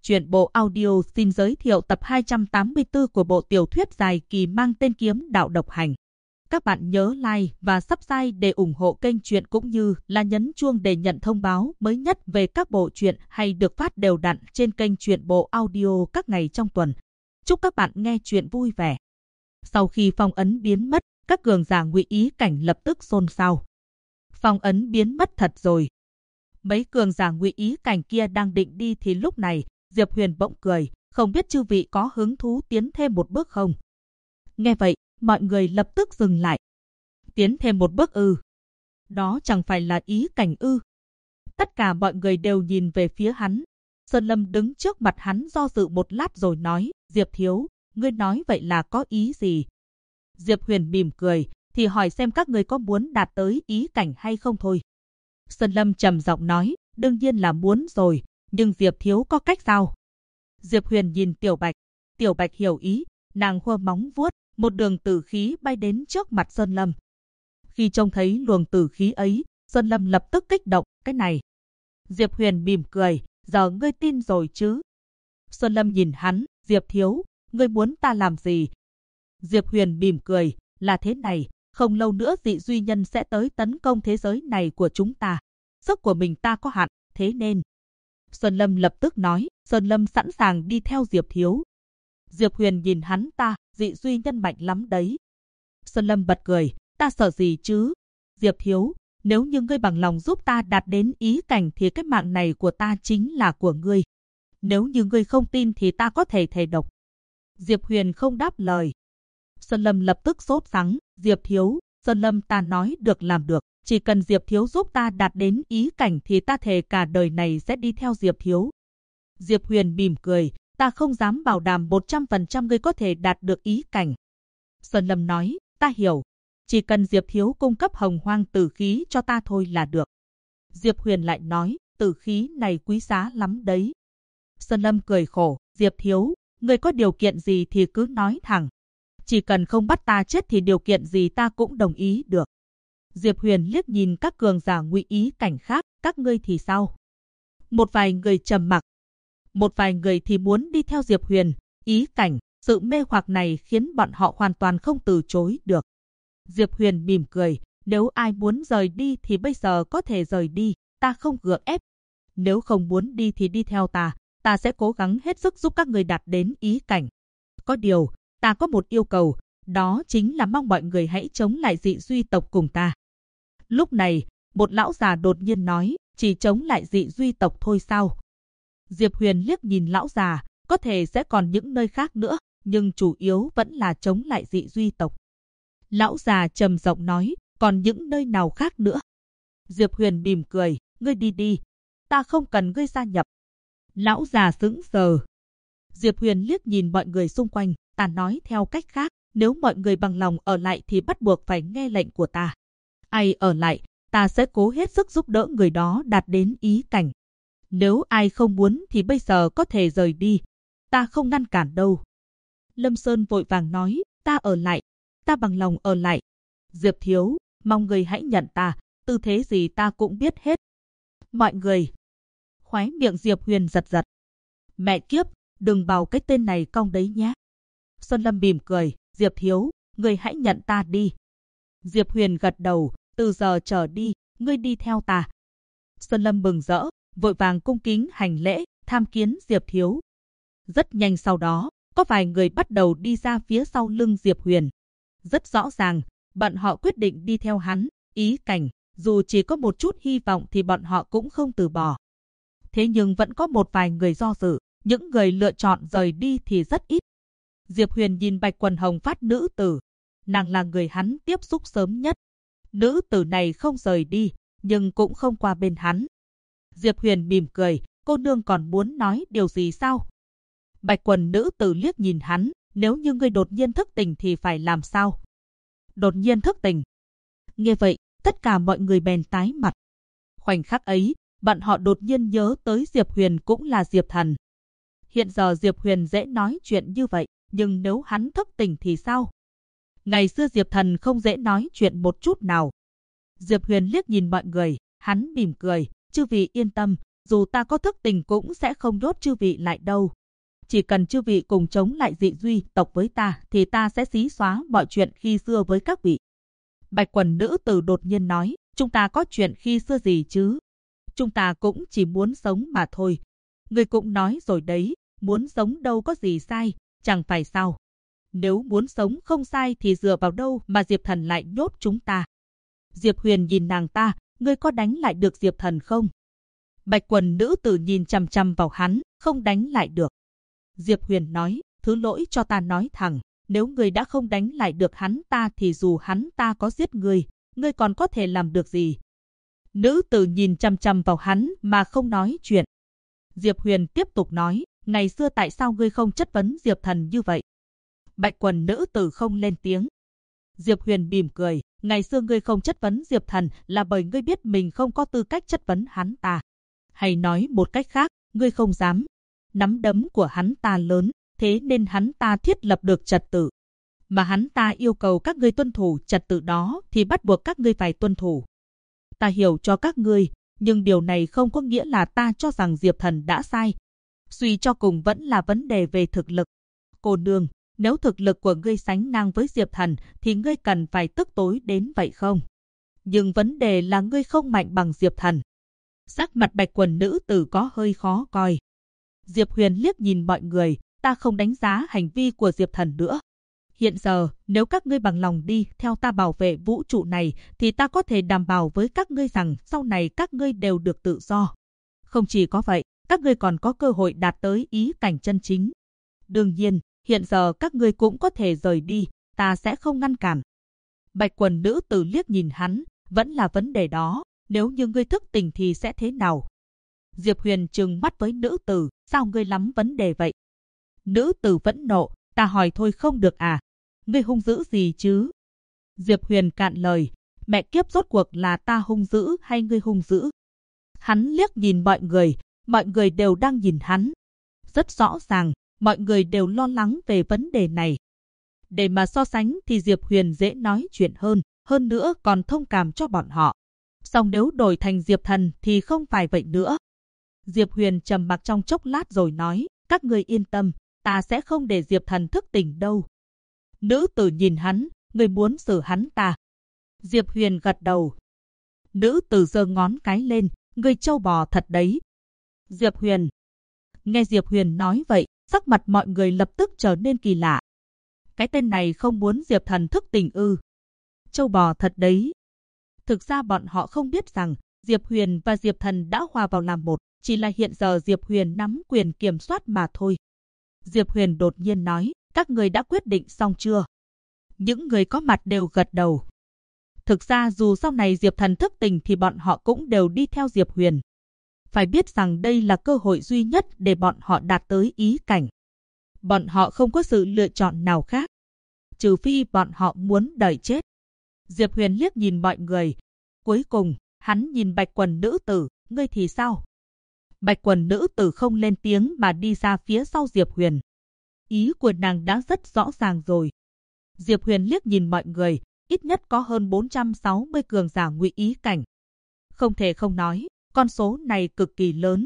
Truyện bộ audio xin giới thiệu tập 284 của bộ tiểu thuyết dài kỳ mang tên Kiếm Đạo Độc Hành. Các bạn nhớ like và subscribe để ủng hộ kênh truyện cũng như là nhấn chuông để nhận thông báo mới nhất về các bộ truyện hay được phát đều đặn trên kênh truyện bộ audio các ngày trong tuần. Chúc các bạn nghe truyện vui vẻ. Sau khi phong ấn biến mất, các cường giả Ngụy Ý Cảnh lập tức xôn xao. Phong ấn biến mất thật rồi. Mấy cường giả Ngụy Ý Cảnh kia đang định đi thì lúc này, Diệp Huyền bỗng cười, không biết chư vị có hứng thú tiến thêm một bước không? Nghe vậy, mọi người lập tức dừng lại. Tiến thêm một bước ư? Đó chẳng phải là Ý Cảnh ư? Tất cả mọi người đều nhìn về phía hắn. Sơn Lâm đứng trước mặt hắn do dự một lát rồi nói, Diệp thiếu, ngươi nói vậy là có ý gì? Diệp Huyền mỉm cười, thì hỏi xem các ngươi có muốn đạt tới Ý Cảnh hay không thôi. Sơn Lâm trầm giọng nói, đương nhiên là muốn rồi, nhưng Diệp thiếu có cách sao? Diệp Huyền nhìn Tiểu Bạch hiểu ý, nàng khua móng vuốt, một đường tử khí bay đến trước mặt Sơn Lâm. Khi trông thấy luồng tử khí ấy, Sơn Lâm lập tức kích động, cái này. Diệp Huyền mỉm cười, giờ ngươi tin rồi chứ? Sơn Lâm nhìn hắn, Diệp thiếu, ngươi muốn ta làm gì? Diệp Huyền mỉm cười, là thế này, không lâu nữa dị duy nhân sẽ tới tấn công thế giới này của chúng ta. Sức của mình ta có hạn, thế nên. Sơn Lâm lập tức nói, Sơn Lâm sẵn sàng đi theo Diệp thiếu. Diệp Huyền nhìn hắn, ta, dị duy nhân mạnh lắm đấy. Sơn Lâm bật cười, ta sợ gì chứ? Diệp thiếu, nếu như ngươi bằng lòng giúp ta đạt đến Ý Cảnh thì cái mạng này của ta chính là của ngươi. Nếu như ngươi không tin thì ta có thể thề độc. Diệp Huyền không đáp lời. Sơn Lâm lập tức sốt sắng, Diệp thiếu, Sơn Lâm ta nói được làm được, chỉ cần Diệp thiếu giúp ta đạt đến Ý Cảnh thì ta thề cả đời này sẽ đi theo Diệp thiếu. Diệp Huyền mỉm cười, ta không dám bảo đảm 100% ngươi có thể đạt được Ý Cảnh. Sơn Lâm nói, ta hiểu, chỉ cần Diệp thiếu cung cấp hồng hoang tử khí cho ta thôi là được. Diệp Huyền lại nói, tử khí này quý giá lắm đấy. Sơn Lâm cười khổ, Diệp thiếu, ngươi có điều kiện gì thì cứ nói thẳng. Chỉ cần không bắt ta chết thì điều kiện gì ta cũng đồng ý được. Diệp Huyền liếc nhìn các cường giả Ngụy Ý Cảnh khác, các ngươi thì sao? Một vài người trầm mặc, một vài người thì muốn đi theo Diệp Huyền. Ý Cảnh, sự mê hoặc này khiến bọn họ hoàn toàn không từ chối được. Diệp Huyền mỉm cười, nếu ai muốn rời đi thì bây giờ có thể rời đi, ta không gượng ép. Nếu không muốn đi thì đi theo ta sẽ cố gắng hết sức giúp các người đạt đến Ý Cảnh. Có điều, ta có một yêu cầu, đó chính là mong mọi người hãy chống lại dị duy tộc cùng ta. Lúc này, một lão già đột nhiên nói, chỉ chống lại dị duy tộc thôi sao? Diệp Huyền liếc nhìn lão già, có thể sẽ còn những nơi khác nữa, nhưng chủ yếu vẫn là chống lại dị duy tộc. Lão già trầm giọng nói, còn những nơi nào khác nữa? Diệp Huyền mỉm cười, ngươi đi đi, ta không cần ngươi gia nhập. Lão già sững sờ. Diệp Huyền liếc nhìn mọi người xung quanh, ta nói theo cách khác, nếu mọi người bằng lòng ở lại thì bắt buộc phải nghe lệnh của ta. Ai ở lại, ta sẽ cố hết sức giúp đỡ người đó đạt đến Ý Cảnh. Nếu ai không muốn thì bây giờ có thể rời đi, ta không ngăn cản đâu. Lâm Sơn vội vàng nói, ta ở lại, ta bằng lòng ở lại. Diệp thiếu, mong người hãy nhận ta, tư thế gì ta cũng biết hết. Mọi người. Khóe miệng Diệp Huyền giật giật. Mẹ kiếp, đừng bảo cái tên này cong đấy nhé. Sơn Lâm mỉm cười, Diệp thiếu, người hãy nhận ta đi. Diệp Huyền gật đầu, từ giờ trở đi, ngươi đi theo ta. Sơn Lâm mừng rỡ, vội vàng cung kính hành lễ, tham kiến Diệp thiếu. Rất nhanh sau đó, có vài người bắt đầu đi ra phía sau lưng Diệp Huyền. Rất rõ ràng, bọn họ quyết định đi theo hắn, Ý Cảnh, dù chỉ có một chút hy vọng thì bọn họ cũng không từ bỏ. Thế nhưng vẫn có một vài người do dự, những người lựa chọn rời đi thì rất ít. Diệp Huyền nhìn Bạch Quần Hồng Phát nữ tử, nàng là người hắn tiếp xúc sớm nhất. Nữ tử này không rời đi, nhưng cũng không qua bên hắn. Diệp Huyền mỉm cười, cô nương còn muốn nói điều gì sao? Bạch Quần nữ tử liếc nhìn hắn, nếu như ngươi đột nhiên thức tỉnh thì phải làm sao? Đột nhiên thức tỉnh. Nghe vậy, tất cả mọi người bèn tái mặt. Khoảnh khắc ấy, bọn họ đột nhiên nhớ tới Diệp Huyền cũng là Diệp Thần. Hiện giờ Diệp Huyền dễ nói chuyện như vậy, nhưng nếu hắn thức tỉnh thì sao? Ngày xưa Diệp Thần không dễ nói chuyện một chút nào. Diệp Huyền liếc nhìn mọi người, hắn mỉm cười, chư vị yên tâm, dù ta có thức tỉnh cũng sẽ không nhốt chư vị lại đâu. Chỉ cần chư vị cùng chống lại dị duy tộc với ta thì ta sẽ xí xóa mọi chuyện khi xưa với các vị. Bạch quần nữ tử đột nhiên nói, chúng ta có chuyện khi xưa gì chứ? Chúng ta cũng chỉ muốn sống mà thôi. Ngươi cũng nói rồi đấy, muốn sống đâu có gì sai, chẳng phải sao? Nếu muốn sống không sai thì dựa vào đâu mà Diệp Thần lại nhốt chúng ta? Diệp Huyền nhìn nàng ta, ngươi có đánh lại được Diệp Thần không? Bạch quần nữ tử nhìn chằm chằm vào hắn, không đánh lại được. Diệp Huyền nói, thứ lỗi cho ta nói thẳng, nếu ngươi đã không đánh lại được hắn ta thì dù hắn ta có giết ngươi còn có thể làm được gì? Nữ tử nhìn chằm chằm vào hắn mà không nói chuyện. Diệp Huyền tiếp tục nói, ngày xưa tại sao ngươi không chất vấn Diệp Thần như vậy? Bạch quần nữ tử không lên tiếng. Diệp Huyền mỉm cười, ngày xưa ngươi không chất vấn Diệp Thần là bởi ngươi biết mình không có tư cách chất vấn hắn ta. Hay nói một cách khác, ngươi không dám. Nắm đấm của hắn ta lớn, thế nên hắn ta thiết lập được trật tự. Mà hắn ta yêu cầu các ngươi tuân thủ trật tự đó thì bắt buộc các ngươi phải tuân thủ. Ta hiểu cho các ngươi, nhưng điều này không có nghĩa là ta cho rằng Diệp Thần đã sai. Suy cho cùng vẫn là vấn đề về thực lực. Cô nương, nếu thực lực của ngươi sánh ngang với Diệp Thần thì ngươi cần phải tức tối đến vậy không? Nhưng vấn đề là ngươi không mạnh bằng Diệp Thần. Sắc mặt bạch quần nữ tử có hơi khó coi. Diệp Huyền liếc nhìn mọi người, ta không đánh giá hành vi của Diệp Thần nữa. Hiện giờ, nếu các ngươi bằng lòng đi theo ta bảo vệ vũ trụ này, thì ta có thể đảm bảo với các ngươi rằng sau này các ngươi đều được tự do. Không chỉ có vậy, các ngươi còn có cơ hội đạt tới ý cảnh chân chính. Đương nhiên, hiện giờ các ngươi cũng có thể rời đi, ta sẽ không ngăn cản. Bạch quần nữ tử liếc nhìn hắn, vẫn là vấn đề đó, nếu như ngươi thức tỉnh thì sẽ thế nào? Diệp Huyền trừng mắt với nữ tử, sao ngươi lắm vấn đề vậy? Nữ tử vẫn nộ, ta hỏi thôi không được à? Ngươi hung dữ gì chứ? Diệp Huyền cạn lời, mẹ kiếp rốt cuộc là ta hung dữ hay ngươi hung dữ? Hắn liếc nhìn mọi người đều đang nhìn hắn. Rất rõ ràng, mọi người đều lo lắng về vấn đề này. Để mà so sánh thì Diệp Huyền dễ nói chuyện hơn nữa còn thông cảm cho bọn họ. Song nếu đổi thành Diệp Thần thì không phải vậy nữa. Diệp Huyền trầm mặc trong chốc lát rồi nói, các ngươi yên tâm, ta sẽ không để Diệp Thần thức tỉnh đâu. Nữ tử nhìn hắn, ngươi muốn xử hắn ta. Diệp Huyền gật đầu. Nữ tử giơ ngón cái lên, ngươi trâu bò thật đấy. Diệp Huyền. Nghe Diệp Huyền nói vậy, sắc mặt mọi người lập tức trở nên kỳ lạ. Cái tên này không muốn Diệp Thần thức tỉnh ư? Trâu bò thật đấy. Thực ra bọn họ không biết rằng Diệp Huyền và Diệp Thần đã hòa vào làm một, chỉ là hiện giờ Diệp Huyền nắm quyền kiểm soát mà thôi. Diệp Huyền đột nhiên nói, các người đã quyết định xong chưa? Những người có mặt đều gật đầu. Thực ra dù sau này Diệp Thần thức tỉnh thì bọn họ cũng đều đi theo Diệp Huyền. Phải biết rằng đây là cơ hội duy nhất để bọn họ đạt tới ý cảnh. Bọn họ không có sự lựa chọn nào khác. Trừ phi bọn họ muốn đợi chết. Diệp Huyền liếc nhìn mọi người. Cuối cùng, hắn nhìn bạch quần nữ tử, ngươi thì sao? Bạch quần nữ tử không lên tiếng mà đi ra phía sau Diệp Huyền. Ý của nàng đã rất rõ ràng rồi. Diệp Huyền liếc nhìn mọi người, ít nhất có hơn 460 cường giả ngụy ý cảnh. Không thể không nói, con số này cực kỳ lớn.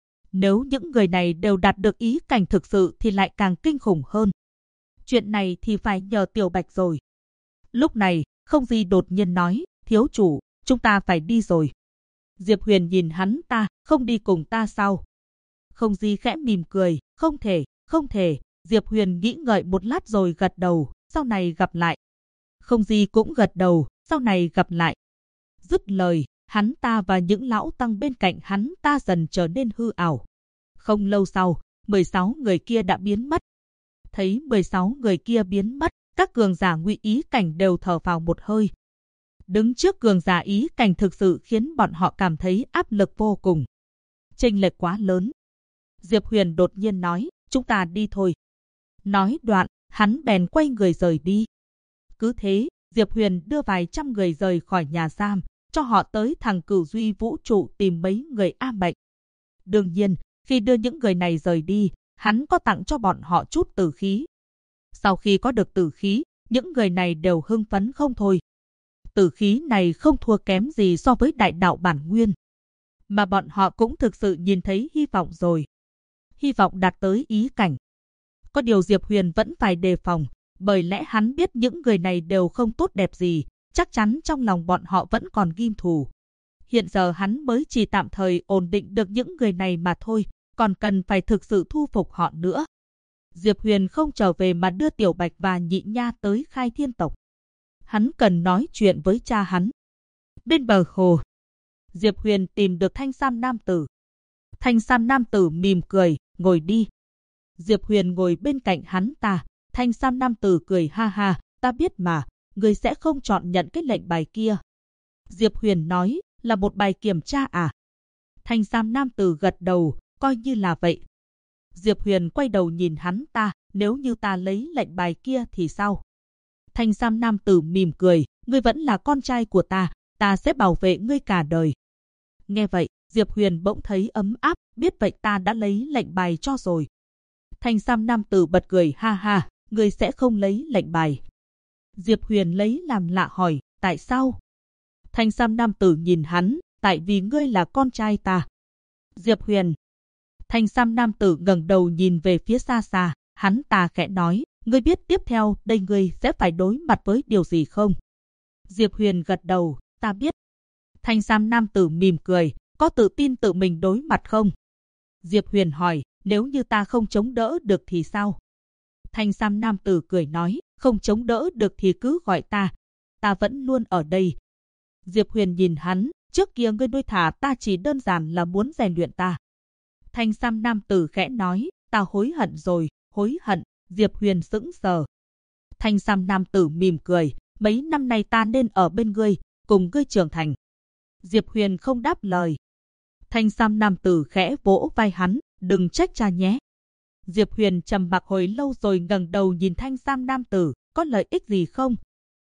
Nếu những người này đều đạt được ý cảnh thực sự thì lại càng kinh khủng hơn. Chuyện này thì phải nhờ Tiểu Bạch rồi. Lúc này, Không Di đột nhiên nói, thiếu chủ, chúng ta phải đi rồi. Diệp Huyền nhìn hắn ta, không đi cùng ta sao? Không Di khẽ mỉm cười, không thể. Diệp Huyền nghĩ ngợi một lát rồi gật đầu, sau này gặp lại. Không Di cũng gật đầu, sau này gặp lại. Dứt lời, hắn ta và những lão tăng bên cạnh hắn ta dần trở nên hư ảo. Không lâu sau, 16 người kia đã biến mất. Thấy 16 người kia biến mất, các cường giả ngụy ý cảnh đều thở phào một hơi. Đứng trước cường giả ý cảnh thực sự khiến bọn họ cảm thấy áp lực vô cùng. Chênh lệch quá lớn. Diệp Huyền đột nhiên nói, chúng ta đi thôi. Nói đoạn, hắn bèn quay người rời đi. Cứ thế, Diệp Huyền đưa vài trăm người rời khỏi nhà giam, cho họ tới thằng Cửu Duy vũ trụ tìm mấy người A Mệnh. Đương nhiên, khi đưa những người này rời đi, hắn có tặng cho bọn họ chút tử khí. Sau khi có được tử khí, những người này đều hưng phấn không thôi. Tử khí này không thua kém gì so với đại đạo bản nguyên. mà bọn họ cũng thực sự nhìn thấy hy vọng rồi. Hy vọng đạt tới ý cảnh. Có điều Diệp Huyền vẫn phải đề phòng, bởi lẽ hắn biết những người này đều không tốt đẹp gì, chắc chắn trong lòng bọn họ vẫn còn ghim thù. Hiện giờ hắn mới chỉ tạm thời ổn định được những người này mà thôi, còn cần phải thực sự thu phục họ nữa. Diệp Huyền không trở về mà đưa Tiểu Bạch và Nhị Nha tới Khai Thiên tộc. Hắn cần nói chuyện với cha hắn. Bên bờ hồ, Diệp Huyền tìm được thanh sam nam tử. Thanh sam nam tử mỉm cười, ngồi đi. Diệp Huyền ngồi bên cạnh hắn ta. Thanh sam nam tử cười ha ha, ta biết mà, ngươi sẽ không chọn nhận cái lệnh bài kia. Diệp Huyền nói, là một bài kiểm tra à? Thanh sam nam tử gật đầu, coi như là vậy. Diệp Huyền quay đầu nhìn hắn ta, nếu như ta lấy lệnh bài kia thì sao? Thanh sam nam tử mỉm cười, ngươi vẫn là con trai của ta sẽ bảo vệ ngươi cả đời. Nghe vậy, Diệp Huyền bỗng thấy ấm áp, biết vậy ta đã lấy lệnh bài cho rồi. Thanh sam nam tử bật cười ha ha, ngươi sẽ không lấy lệnh bài. Diệp Huyền lấy làm lạ hỏi, tại sao? Thanh sam nam tử nhìn hắn, tại vì ngươi là con trai ta. Diệp Huyền. Thanh sam nam tử ngẩng đầu nhìn về phía xa xa, hắn ta khẽ nói, ngươi biết tiếp theo đây ngươi sẽ phải đối mặt với điều gì không? Diệp Huyền gật đầu, ta biết. Thanh sam nam tử mỉm cười, có tự tin tự mình đối mặt không? Diệp Huyền hỏi, nếu như ta không chống đỡ được thì sao? Thanh sam nam tử cười nói, không chống đỡ được thì cứ gọi ta vẫn luôn ở đây. Diệp Huyền nhìn hắn, trước kia ngươi nuôi thả ta chỉ đơn giản là muốn rèn luyện ta. Thanh sam nam tử khẽ nói, ta hối hận rồi, hối hận. Diệp Huyền sững sờ. Thanh sam nam tử mỉm cười, mấy năm nay ta nên ở bên ngươi, cùng ngươi trưởng thành. Diệp Huyền không đáp lời. Thanh sam nam tử khẽ vỗ vai hắn, đừng trách cha nhé. Diệp Huyền trầm mặc hồi lâu rồi ngẩng đầu nhìn thanh sam nam tử, có lợi ích gì không?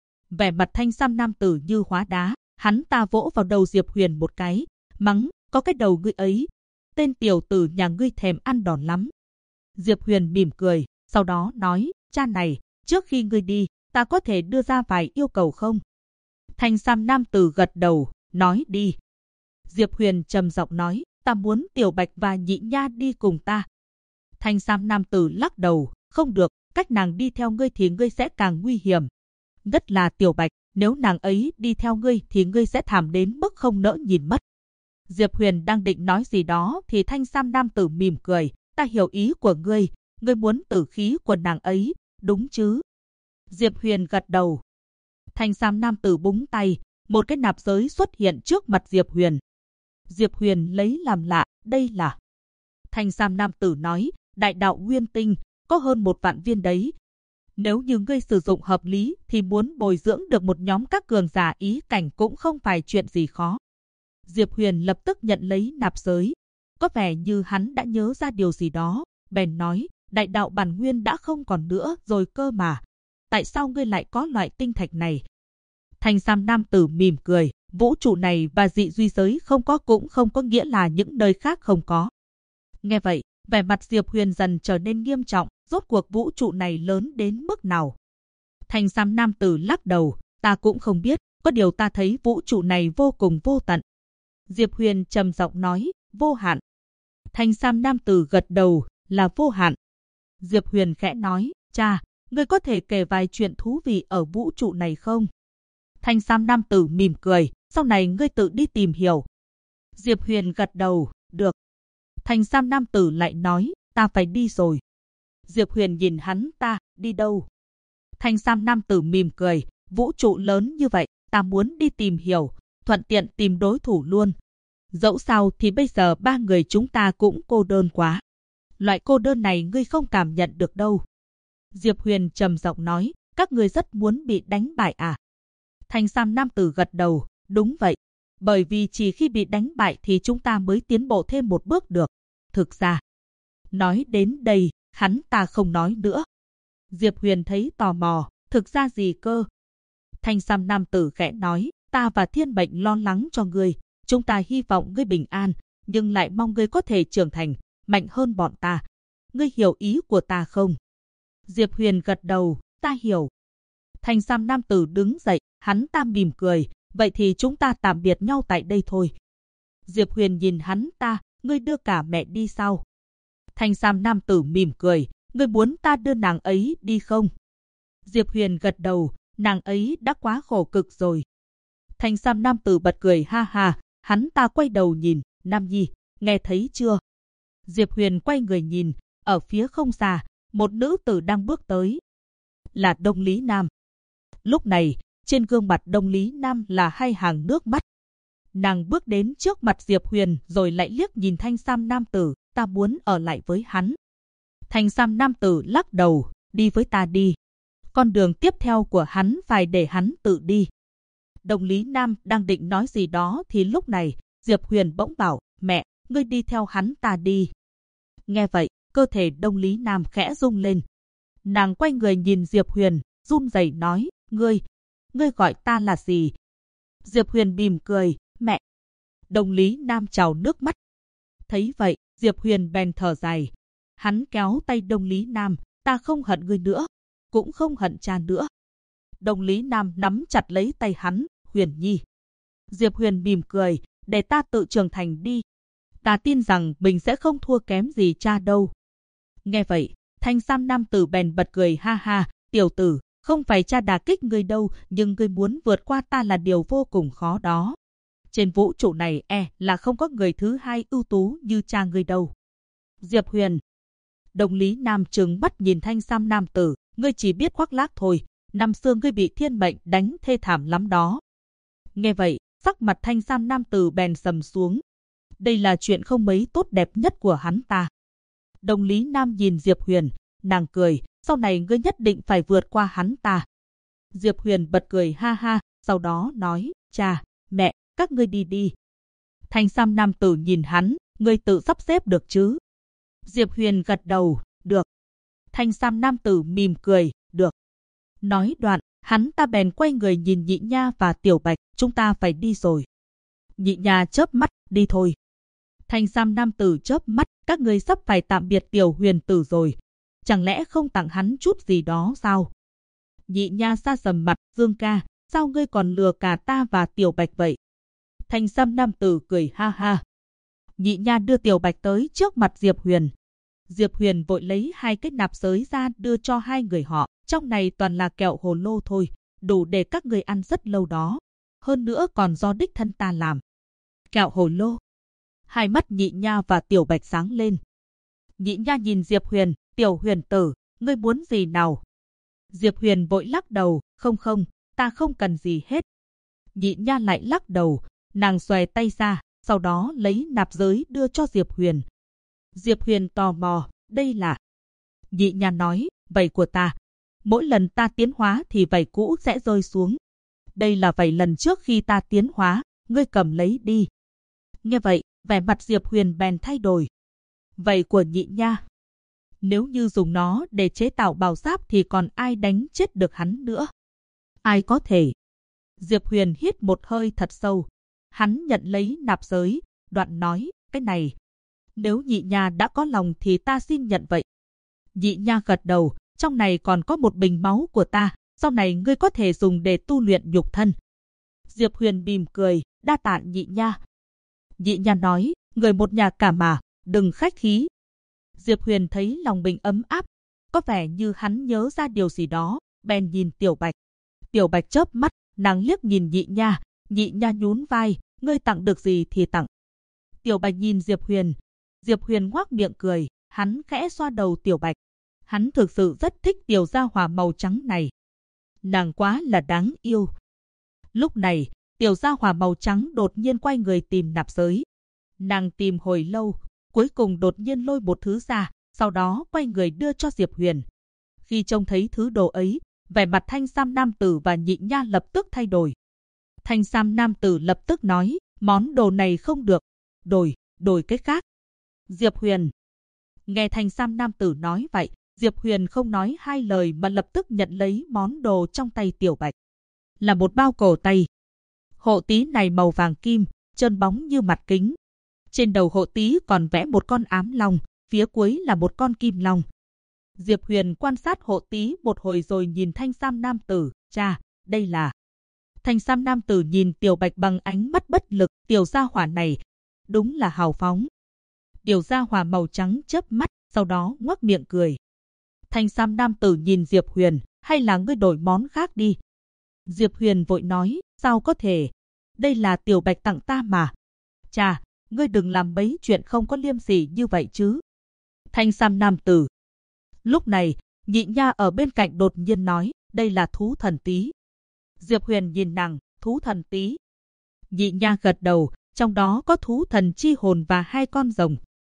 Vẻ mặt thanh sam nam tử như hóa đá, hắn ta vỗ vào đầu Diệp Huyền một cái, mắng, có cái đầu ngươi ấy, tên tiểu tử nhà ngươi thèm ăn đòn lắm. Diệp Huyền mỉm cười, sau đó nói, cha này, trước khi ngươi đi, ta có thể đưa ra vài yêu cầu không? Thanh sam nam tử gật đầu, nói đi. Diệp Huyền trầm giọng nói, ta muốn Tiểu Bạch và Nhị Nha đi cùng ta. Thanh sam nam tử lắc đầu, không được, cách nàng đi theo ngươi thì ngươi sẽ càng nguy hiểm. Nhất là Tiểu Bạch, nếu nàng ấy đi theo ngươi thì ngươi sẽ thảm đến mức không nỡ nhìn mất. Diệp Huyền đang định nói gì đó thì thanh sam nam tử mỉm cười, ta hiểu ý của ngươi muốn tử khí của nàng ấy, đúng chứ? Diệp Huyền gật đầu. Thanh sam nam tử búng tay, một cái nạp giới xuất hiện trước mặt Diệp Huyền. Diệp Huyền lấy làm lạ, đây là... Thanh sam nam tử nói, đại đạo nguyên tinh, có hơn 1 vạn viên đấy. Nếu như ngươi sử dụng hợp lý thì muốn bồi dưỡng được một nhóm các cường giả ý cảnh cũng không phải chuyện gì khó. Diệp Huyền lập tức nhận lấy nạp giới. Có vẻ như hắn đã nhớ ra điều gì đó, bèn nói, đại đạo bản nguyên đã không còn nữa rồi cơ mà. Tại sao ngươi lại có loại tinh thạch này? Thanh sam nam tử mỉm cười, vũ trụ này và dị duy giới không có cũng không có nghĩa là những nơi khác không có. Nghe vậy, vẻ mặt Diệp Huyền dần trở nên nghiêm trọng, rốt cuộc vũ trụ này lớn đến mức nào? Thanh sam nam tử lắc đầu, ta cũng không biết, có điều ta thấy vũ trụ này vô cùng vô tận. Diệp Huyền trầm giọng nói, vô hạn. Thanh sam nam tử gật đầu, là vô hạn. Diệp Huyền khẽ nói, cha, ngươi có thể kể vài chuyện thú vị ở vũ trụ này không? Thanh sam nam tử mỉm cười, sau này ngươi tự đi tìm hiểu. Diệp Huyền gật đầu, được. Thanh sam nam tử lại nói, ta phải đi rồi. Diệp Huyền nhìn hắn ta, đi đâu? Thanh sam nam tử mỉm cười, vũ trụ lớn như vậy, ta muốn đi tìm hiểu, thuận tiện tìm đối thủ luôn. Dẫu sao thì bây giờ 3 người chúng ta cũng cô đơn quá. Loại cô đơn này ngươi không cảm nhận được đâu. Diệp Huyền trầm giọng nói, các ngươi rất muốn bị đánh bại à? Thanh sam nam tử gật đầu, đúng vậy. Bởi vì chỉ khi bị đánh bại thì chúng ta mới tiến bộ thêm một bước được. Thực ra, nói đến đây, hắn ta không nói nữa. Diệp Huyền thấy tò mò, thực ra gì cơ? Thanh sam nam tử khẽ nói, ta và thiên mệnh lo lắng cho ngươi. Chúng ta hy vọng ngươi bình an, nhưng lại mong ngươi có thể trưởng thành, mạnh hơn bọn ta. Ngươi hiểu ý của ta không? Diệp Huyền gật đầu, ta hiểu. Thanh sam nam tử đứng dậy, hắn ta mỉm cười, vậy thì chúng ta tạm biệt nhau tại đây thôi. Diệp Huyền nhìn hắn ta, ngươi đưa cả mẹ đi sao? Thanh sam nam tử mỉm cười, ngươi muốn ta đưa nàng ấy đi không? Diệp Huyền gật đầu, nàng ấy đã quá khổ cực rồi. Thanh sam nam tử bật cười ha ha, hắn ta quay đầu nhìn, Nam Nhi, nghe thấy chưa? Diệp Huyền quay người nhìn, ở phía không xa, một nữ tử đang bước tới. Là Đông Lý Nam. Lúc này, trên gương mặt Đông Lý Nam là hai hàng nước mắt. Nàng bước đến trước mặt Diệp Huyền rồi lại liếc nhìn thanh sam nam tử, ta muốn ở lại với hắn. Thanh sam nam tử lắc đầu, đi với ta đi. Con đường tiếp theo của hắn phải để hắn tự đi. Đông Lý Nam đang định nói gì đó thì lúc này, Diệp Huyền bỗng bảo, mẹ, ngươi đi theo hắn ta đi. Nghe vậy, cơ thể Đông Lý Nam khẽ rung lên. Nàng quay người nhìn Diệp Huyền, run rẩy nói, ngươi gọi ta là gì? Diệp Huyền mỉm cười, mẹ. Đông Lý Nam trào nước mắt. Thấy vậy, Diệp Huyền bèn thở dài. Hắn kéo tay Đông Lý Nam, ta không hận ngươi nữa, cũng không hận cha nữa. Đông Lý Nam nắm chặt lấy tay hắn, Huyền Nhi. Diệp Huyền mỉm cười, để ta tự trưởng thành đi. Ta tin rằng mình sẽ không thua kém gì cha đâu. Nghe vậy, thanh sam nam tử bèn bật cười ha ha, tiểu tử, không phải cha đả kích ngươi đâu, nhưng ngươi muốn vượt qua ta là điều vô cùng khó đó. Trên vũ trụ này là không có người thứ hai ưu tú như cha ngươi đâu. Diệp Huyền. Đông Lý Nam trừng mắt nhìn thanh sam nam tử, ngươi chỉ biết khoác lác thôi, năm xưa ngươi bị thiên mệnh đánh thê thảm lắm đó. Nghe vậy, sắc mặt thanh sam nam tử bèn sầm xuống. Đây là chuyện không mấy tốt đẹp nhất của hắn ta. Đông Lý Nam nhìn Diệp Huyền, nàng cười, sau này ngươi nhất định phải vượt qua hắn ta. Diệp Huyền bật cười ha ha, sau đó nói, cha, mẹ, các ngươi đi đi. Thanh sam nam tử nhìn hắn, ngươi tự sắp xếp được chứ? Diệp Huyền gật đầu, được. Thanh sam nam tử mỉm cười, được. Nói đoạn, hắn ta bèn quay người nhìn Nhị Nha và Tiểu Bạch, chúng ta phải đi rồi. Nhị Nha chớp mắt, đi thôi. Thanh sam nam tử chớp mắt, các ngươi sắp phải tạm biệt Tiểu Huyền tử rồi. Chẳng lẽ không tặng hắn chút gì đó sao? Nhị Nha sa sầm mặt, Dương ca, sao ngươi còn lừa cả ta và Tiểu Bạch vậy? Thanh sam nam tử cười ha ha. Nhị Nha đưa Tiểu Bạch tới trước mặt Diệp Huyền. Diệp Huyền vội lấy hai cái nạp giới ra đưa cho hai người họ. Trong này toàn là kẹo hồ lô thôi, đủ để các người ăn rất lâu đó. Hơn nữa còn do đích thân ta làm. Kẹo hồ lô. Hai mắt Nhị Nha và Tiểu Bạch sáng lên. Nhị Nha nhìn Diệp Huyền, Tiểu Huyền tử, ngươi muốn gì nào? Diệp Huyền vội lắc đầu, không, ta không cần gì hết. Nhị Nha lại lắc đầu, nàng xòe tay ra, sau đó lấy nạp giới đưa cho Diệp Huyền. Diệp Huyền tò mò, đây là... Nhị Nha nói, vảy của ta. Mỗi lần ta tiến hóa thì vảy cũ sẽ rơi xuống. Đây là vảy lần trước khi ta tiến hóa, ngươi cầm lấy đi. Nghe vậy, vẻ mặt Diệp Huyền bèn thay đổi. Vảy của Nhị Nha. Nếu như dùng nó để chế tạo bào giáp thì còn ai đánh chết được hắn nữa? Ai có thể? Diệp Huyền hít một hơi thật sâu. Hắn nhận lấy nạp giới, đoạn nói, cái này. Nếu Nhị Nha đã có lòng thì ta xin nhận vậy. Nhị Nha gật đầu, trong này còn có một bình máu của ta, sau này ngươi có thể dùng để tu luyện nhục thân. Diệp Huyền mỉm cười, đa tạ Nhị Nha. Nhị Nha nói, người một nhà cả mà, đừng khách khí. Diệp Huyền thấy lòng mình ấm áp, có vẻ như hắn nhớ ra điều gì đó, bèn nhìn Tiểu Bạch. Tiểu Bạch chớp mắt, nàng liếc nhìn Nhị Nha, Nhị Nha nhún vai, ngươi tặng được gì thì tặng. Tiểu Bạch nhìn Diệp Huyền ngoác miệng cười, hắn khẽ xoa đầu Tiểu Bạch. Hắn thực sự rất thích tiểu gia hỏa màu trắng này. Nàng quá là đáng yêu. Lúc này, tiểu gia hỏa màu trắng đột nhiên quay người tìm nạp giới. Nàng tìm hồi lâu, cuối cùng đột nhiên lôi một thứ ra, sau đó quay người đưa cho Diệp Huyền. Khi trông thấy thứ đồ ấy, vẻ mặt thanh sam nam tử và Nhị Nha lập tức thay đổi. Thanh sam nam tử lập tức nói, món đồ này không được, đổi cái khác. Diệp Huyền. Nghe thanh sam nam tử nói vậy, Diệp Huyền không nói hai lời mà lập tức nhận lấy món đồ trong tay Tiểu Bạch. Là một bao cổ tay. Hộ tí này màu vàng kim, trơn bóng như mặt kính. Trên đầu hộ tí còn vẽ một con ám long, phía cuối là một con kim long. Diệp Huyền quan sát hộ tí một hồi rồi nhìn thanh sam nam tử, cha, đây là... Thanh sam nam tử nhìn Tiểu Bạch bằng ánh mắt bất lực, tiểu gia hỏa này. đúng là hào phóng. Điều ra hỏa màu trắng chớp mắt, sau đó ngoác miệng cười. Thanh sam nam tử nhìn Diệp Huyền, hay là ngươi đổi món khác đi. Diệp Huyền vội nói, sao có thể, đây là Tiểu Bạch tặng ta mà. Chà, ngươi đừng làm mấy chuyện không có liêm sỉ như vậy chứ. Thanh sam nam tử. Lúc này, Nhị Nha ở bên cạnh đột nhiên nói, đây là thú thần tí. Diệp Huyền nhìn nàng, thú thần tí. Nhị Nha gật đầu, trong đó có thú thần chi hồn và 2 con rồng.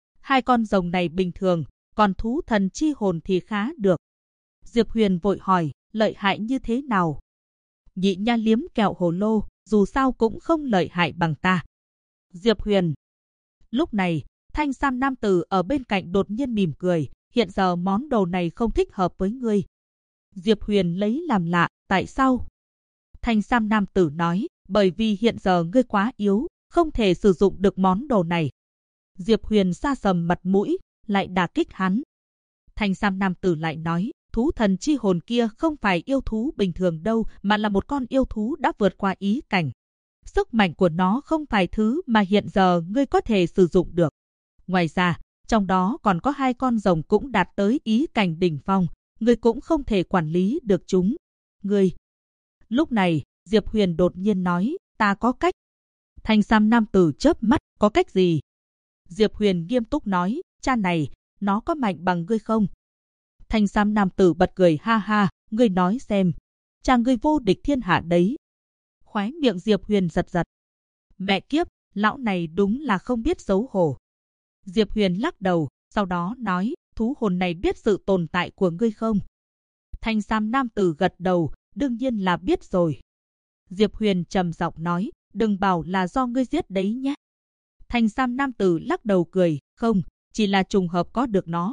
2 con rồng này bình thường, còn thú thần chi hồn thì khá được. Diệp Huyền vội hỏi, lợi hại như thế nào? Nhị Nha liếm kẹo hồ lô, dù sao cũng không lợi hại bằng ta. Diệp Huyền. Lúc này, thanh sam nam tử ở bên cạnh đột nhiên mỉm cười, hiện giờ món đồ này không thích hợp với ngươi. Diệp Huyền lấy làm lạ, tại sao? Thanh sam nam tử nói, bởi vì hiện giờ ngươi quá yếu, không thể sử dụng được món đồ này. Diệp Huyền sa sầm mặt mũi, lại đả kích hắn. Thanh sam nam tử lại nói, thú thần chi hồn kia không phải yêu thú bình thường đâu, mà là một con yêu thú đã vượt qua ý cảnh. Sức mạnh của nó không phải thứ mà hiện giờ ngươi có thể sử dụng được. Ngoài ra, trong đó còn có 2 con rồng cũng đạt tới ý cảnh đỉnh phong, ngươi cũng không thể quản lý được chúng. Ngươi. Lúc này, Diệp Huyền đột nhiên nói, ta có cách. Thanh sam nam tử chớp mắt, có cách gì? Diệp Huyền nghiêm túc nói, cha này, nó có mạnh bằng ngươi không? Thanh sam nam tử bật cười ha ha, ngươi nói xem, cha ngươi vô địch thiên hạ đấy. Khóe miệng Diệp Huyền giật giật. Mẹ kiếp, lão này đúng là không biết xấu hổ. Diệp Huyền lắc đầu, sau đó nói, thú hồn này biết sự tồn tại của ngươi không? Thanh sam nam tử gật đầu, đương nhiên là biết rồi. Diệp Huyền trầm giọng nói, đừng bảo là do ngươi giết đấy nhé. Thanh sam nam tử lắc đầu cười, không, chỉ là trùng hợp có được nó.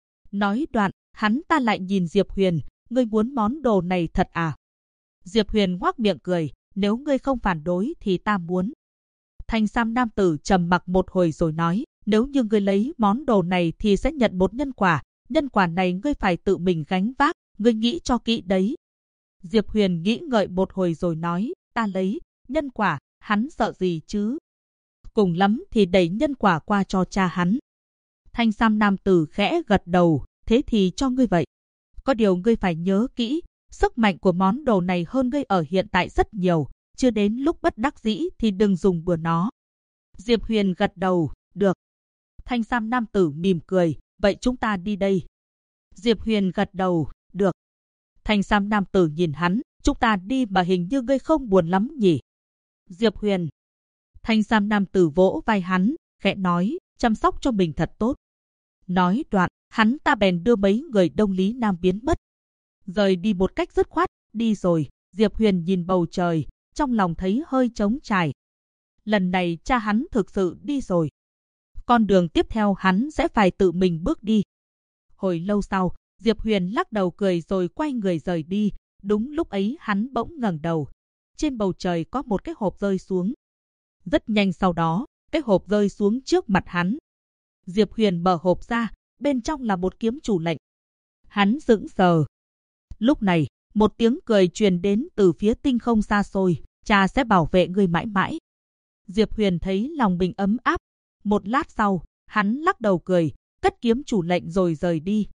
Nói đoạn, hắn ta lại nhìn Diệp Huyền, ngươi muốn món đồ này thật à? Diệp Huyền ngoác miệng cười, nếu ngươi không phản đối thì ta muốn. Thanh sam nam tử trầm mặc một hồi rồi nói, nếu như ngươi lấy món đồ này thì sẽ nhận một nhân quả này ngươi phải tự mình gánh vác, ngươi nghĩ cho kỹ đấy. Diệp Huyền nghĩ ngợi một hồi rồi nói, ta lấy, nhân quả, hắn sợ gì chứ? Cùng lắm thì đẩy nhân quả qua cho cha hắn. Thanh sam nam tử khẽ gật đầu, thế thì cho ngươi vậy. Có điều ngươi phải nhớ kỹ, sức mạnh của món đồ này hơn ngươi ở hiện tại rất nhiều, chưa đến lúc bất đắc dĩ thì đừng dùng bừa nó. Diệp Huyền gật đầu, được. Thanh sam nam tử mỉm cười, vậy chúng ta đi đây. Diệp Huyền gật đầu, được. Thanh sam nam tử nhìn hắn, chúng ta đi mà hình như ngươi không buồn lắm nhỉ. Diệp Huyền. Thanh sam nam tử vỗ vai hắn, khẽ nói, chăm sóc cho mình thật tốt. Nói đoạn, hắn ta bèn đưa mấy người Đông Lý Nam biến mất. Rời đi một cách dứt khoát, đi rồi. Diệp Huyền nhìn bầu trời, trong lòng thấy hơi trống trải. Lần này cha hắn thực sự đi rồi. Con đường tiếp theo hắn sẽ phải tự mình bước đi. Hồi lâu sau, Diệp Huyền lắc đầu cười rồi quay người rời đi. Đúng lúc ấy hắn bỗng ngẩng đầu. Trên bầu trời có một cái hộp rơi xuống. Rất nhanh sau đó, cái hộp rơi xuống trước mặt hắn. Diệp Huyền mở hộp ra, bên trong là một kiếm chủ lệnh. Hắn sững sờ. Lúc này, một tiếng cười truyền đến từ phía tinh không xa xôi, cha sẽ bảo vệ ngươi mãi mãi. Diệp Huyền thấy lòng mình ấm áp. Một lát sau, hắn lắc đầu cười, cất kiếm chủ lệnh rồi rời đi.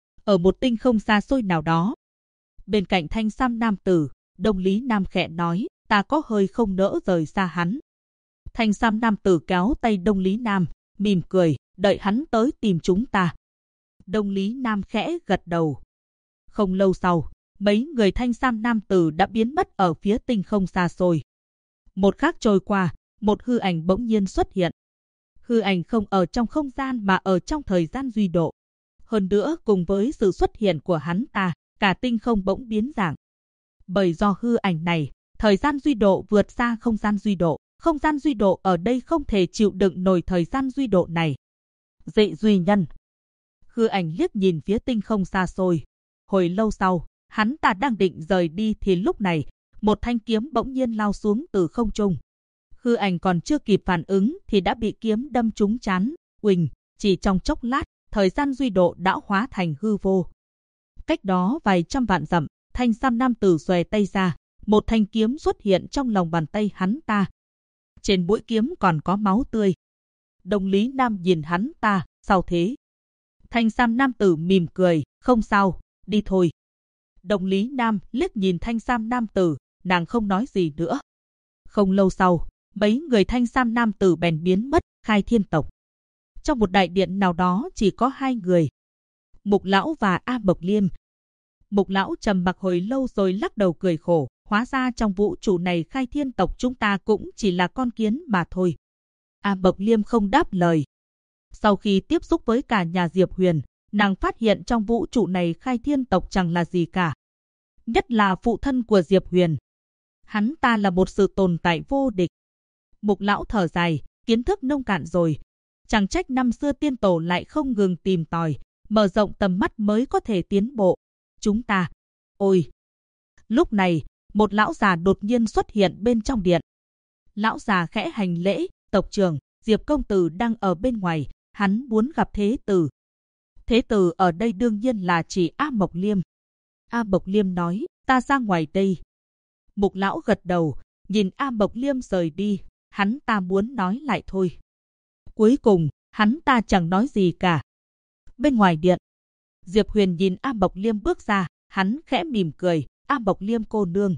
Ở một tinh không xa xôi nào đó, bên cạnh thanh sam nam tử, Đông Lý Nam khẽ nói, ta có hơi không nỡ rời xa hắn. Thanh sam nam tử kéo tay Đông Lý Nam, mỉm cười, đợi hắn tới tìm chúng ta. Đông Lý Nam khẽ gật đầu. Không lâu sau, mấy người thanh sam nam tử đã biến mất ở phía tinh không xa xôi. Một khắc trôi qua, một hư ảnh bỗng nhiên xuất hiện. Hư ảnh không ở trong không gian mà ở trong thời gian duy độ. Hơn nữa cùng với sự xuất hiện của hắn ta, cả tinh không bỗng biến dạng. Bởi do hư ảnh này, thời gian duy độ vượt xa không gian duy độ. Không gian duy độ ở đây không thể chịu đựng nổi thời gian duy độ này. Dị duy nhân. Hư ảnh liếc nhìn phía tinh không xa xôi. Hồi lâu sau, hắn ta đang định rời đi thì lúc này, một thanh kiếm bỗng nhiên lao xuống từ không trung. Hư ảnh còn chưa kịp phản ứng thì đã bị kiếm đâm trúng trán. Uỳnh, chỉ trong chốc lát, thời gian duy độ đã hóa thành hư vô. Cách đó vài trăm vạn dặm, thanh sam nam tử xòe tay ra, một thanh kiếm xuất hiện trong lòng bàn tay hắn ta. Trên mũi kiếm còn có máu tươi. Đồng Lý Nam nhìn hắn ta, sao thế? Thanh sam nam tử mỉm cười, không sao, đi thôi. Đồng Lý Nam liếc nhìn thanh sam nam tử, nàng không nói gì nữa. Không lâu sau, mấy người thanh sam nam tử bèn biến mất, khai thiên tộc. Trong một đại điện nào đó chỉ có hai người, Mục Lão và A Mộc Liêm. Mục Lão trầm mặc hồi lâu rồi lắc đầu cười khổ, hóa ra trong vũ trụ này khai thiên tộc chúng ta cũng chỉ là con kiến mà thôi. A Mộc Liêm không đáp lời. Sau khi tiếp xúc với cả nhà Diệp Huyền, nàng phát hiện trong vũ trụ này khai thiên tộc chẳng là gì cả. Nhất là phụ thân của Diệp Huyền. Hắn ta là một sự tồn tại vô địch. Mục Lão thở dài, kiến thức nông cạn rồi. Chẳng trách năm xưa tiên tổ lại không ngừng tìm tòi, mở rộng tầm mắt mới có thể tiến bộ. Chúng ta... Ôi! Lúc này, một lão già đột nhiên xuất hiện bên trong điện. Lão già khẽ hành lễ, tộc trưởng, Diệp công tử đang ở bên ngoài, hắn muốn gặp Thế tử. Thế tử ở đây đương nhiên là chỉ A Mộc Liêm. A Mộc Liêm nói, ta ra ngoài đây. Mục Lão gật đầu, nhìn A Mộc Liêm rời đi, hắn ta muốn nói lại thôi. Cuối cùng, hắn ta chẳng nói gì cả. Bên ngoài điện, Diệp Huyền nhìn A Mộc Liêm bước ra, hắn khẽ mỉm cười, A Mộc Liêm cô nương.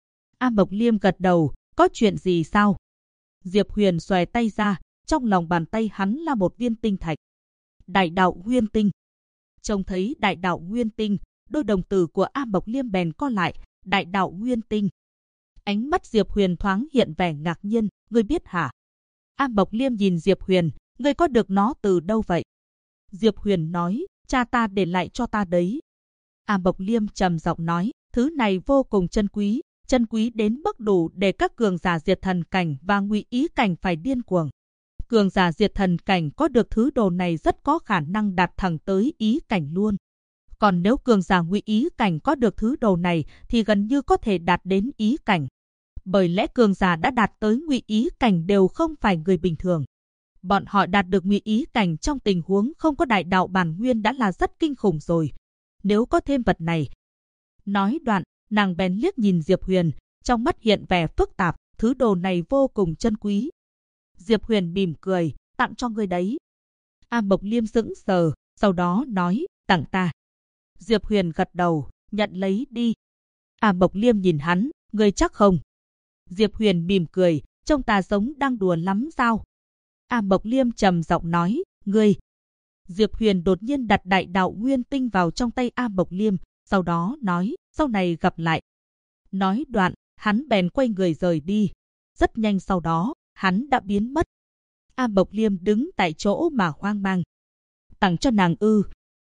A Mộc Liêm gật đầu, có chuyện gì sao? Diệp Huyền xòe tay ra, trong lòng bàn tay hắn là một viên tinh thạch. Đại đạo nguyên tinh. Trông thấy đại đạo nguyên tinh, đôi đồng tử của A Mộc Liêm bèn co lại, đại đạo nguyên tinh. Ánh mắt Diệp Huyền thoáng hiện vẻ ngạc nhiên, ngươi biết hả? A Mộc Liêm nhìn Diệp Huyền, ngươi có được nó từ đâu vậy? Diệp Huyền nói, cha ta để lại cho ta đấy. A Mộc Liêm trầm giọng nói, thứ này vô cùng chân quý đến mức đủ để các cường giả diệt thần cảnh và ngụy ý cảnh phải điên cuồng. Cường giả diệt thần cảnh có được thứ đồ này rất có khả năng đạt thẳng tới ý cảnh luôn. Còn nếu cường giả ngụy ý cảnh có được thứ đồ này thì gần như có thể đạt đến ý cảnh. Bởi lẽ cường giả đã đạt tới ngụy ý cảnh đều không phải người bình thường. Bọn họ đạt được ngụy ý cảnh trong tình huống không có đại đạo bản nguyên đã là rất kinh khủng rồi. Nếu có thêm vật này. Nói đoạn, nàng bèn liếc nhìn Diệp Huyền, trong mắt hiện vẻ phức tạp, thứ đồ này vô cùng chân quý. Diệp Huyền mỉm cười, tặng cho ngươi đấy. A Mộc Liêm sững sờ, sau đó nói, tặng ta. Diệp Huyền gật đầu, nhận lấy đi. A Mộc Liêm nhìn hắn, ngươi chắc không? Diệp Huyền mỉm cười, trông ta giống đang đùa lắm sao? A Mộc Liêm trầm giọng nói, ngươi. Diệp Huyền đột nhiên đặt đại đạo nguyên tinh vào trong tay A Mộc Liêm, sau đó nói, sau này gặp lại. Nói đoạn, hắn bèn quay người rời đi. Rất nhanh sau đó, hắn đã biến mất. A Mộc Liêm đứng tại chỗ mà hoang mang. Tặng cho nàng ư?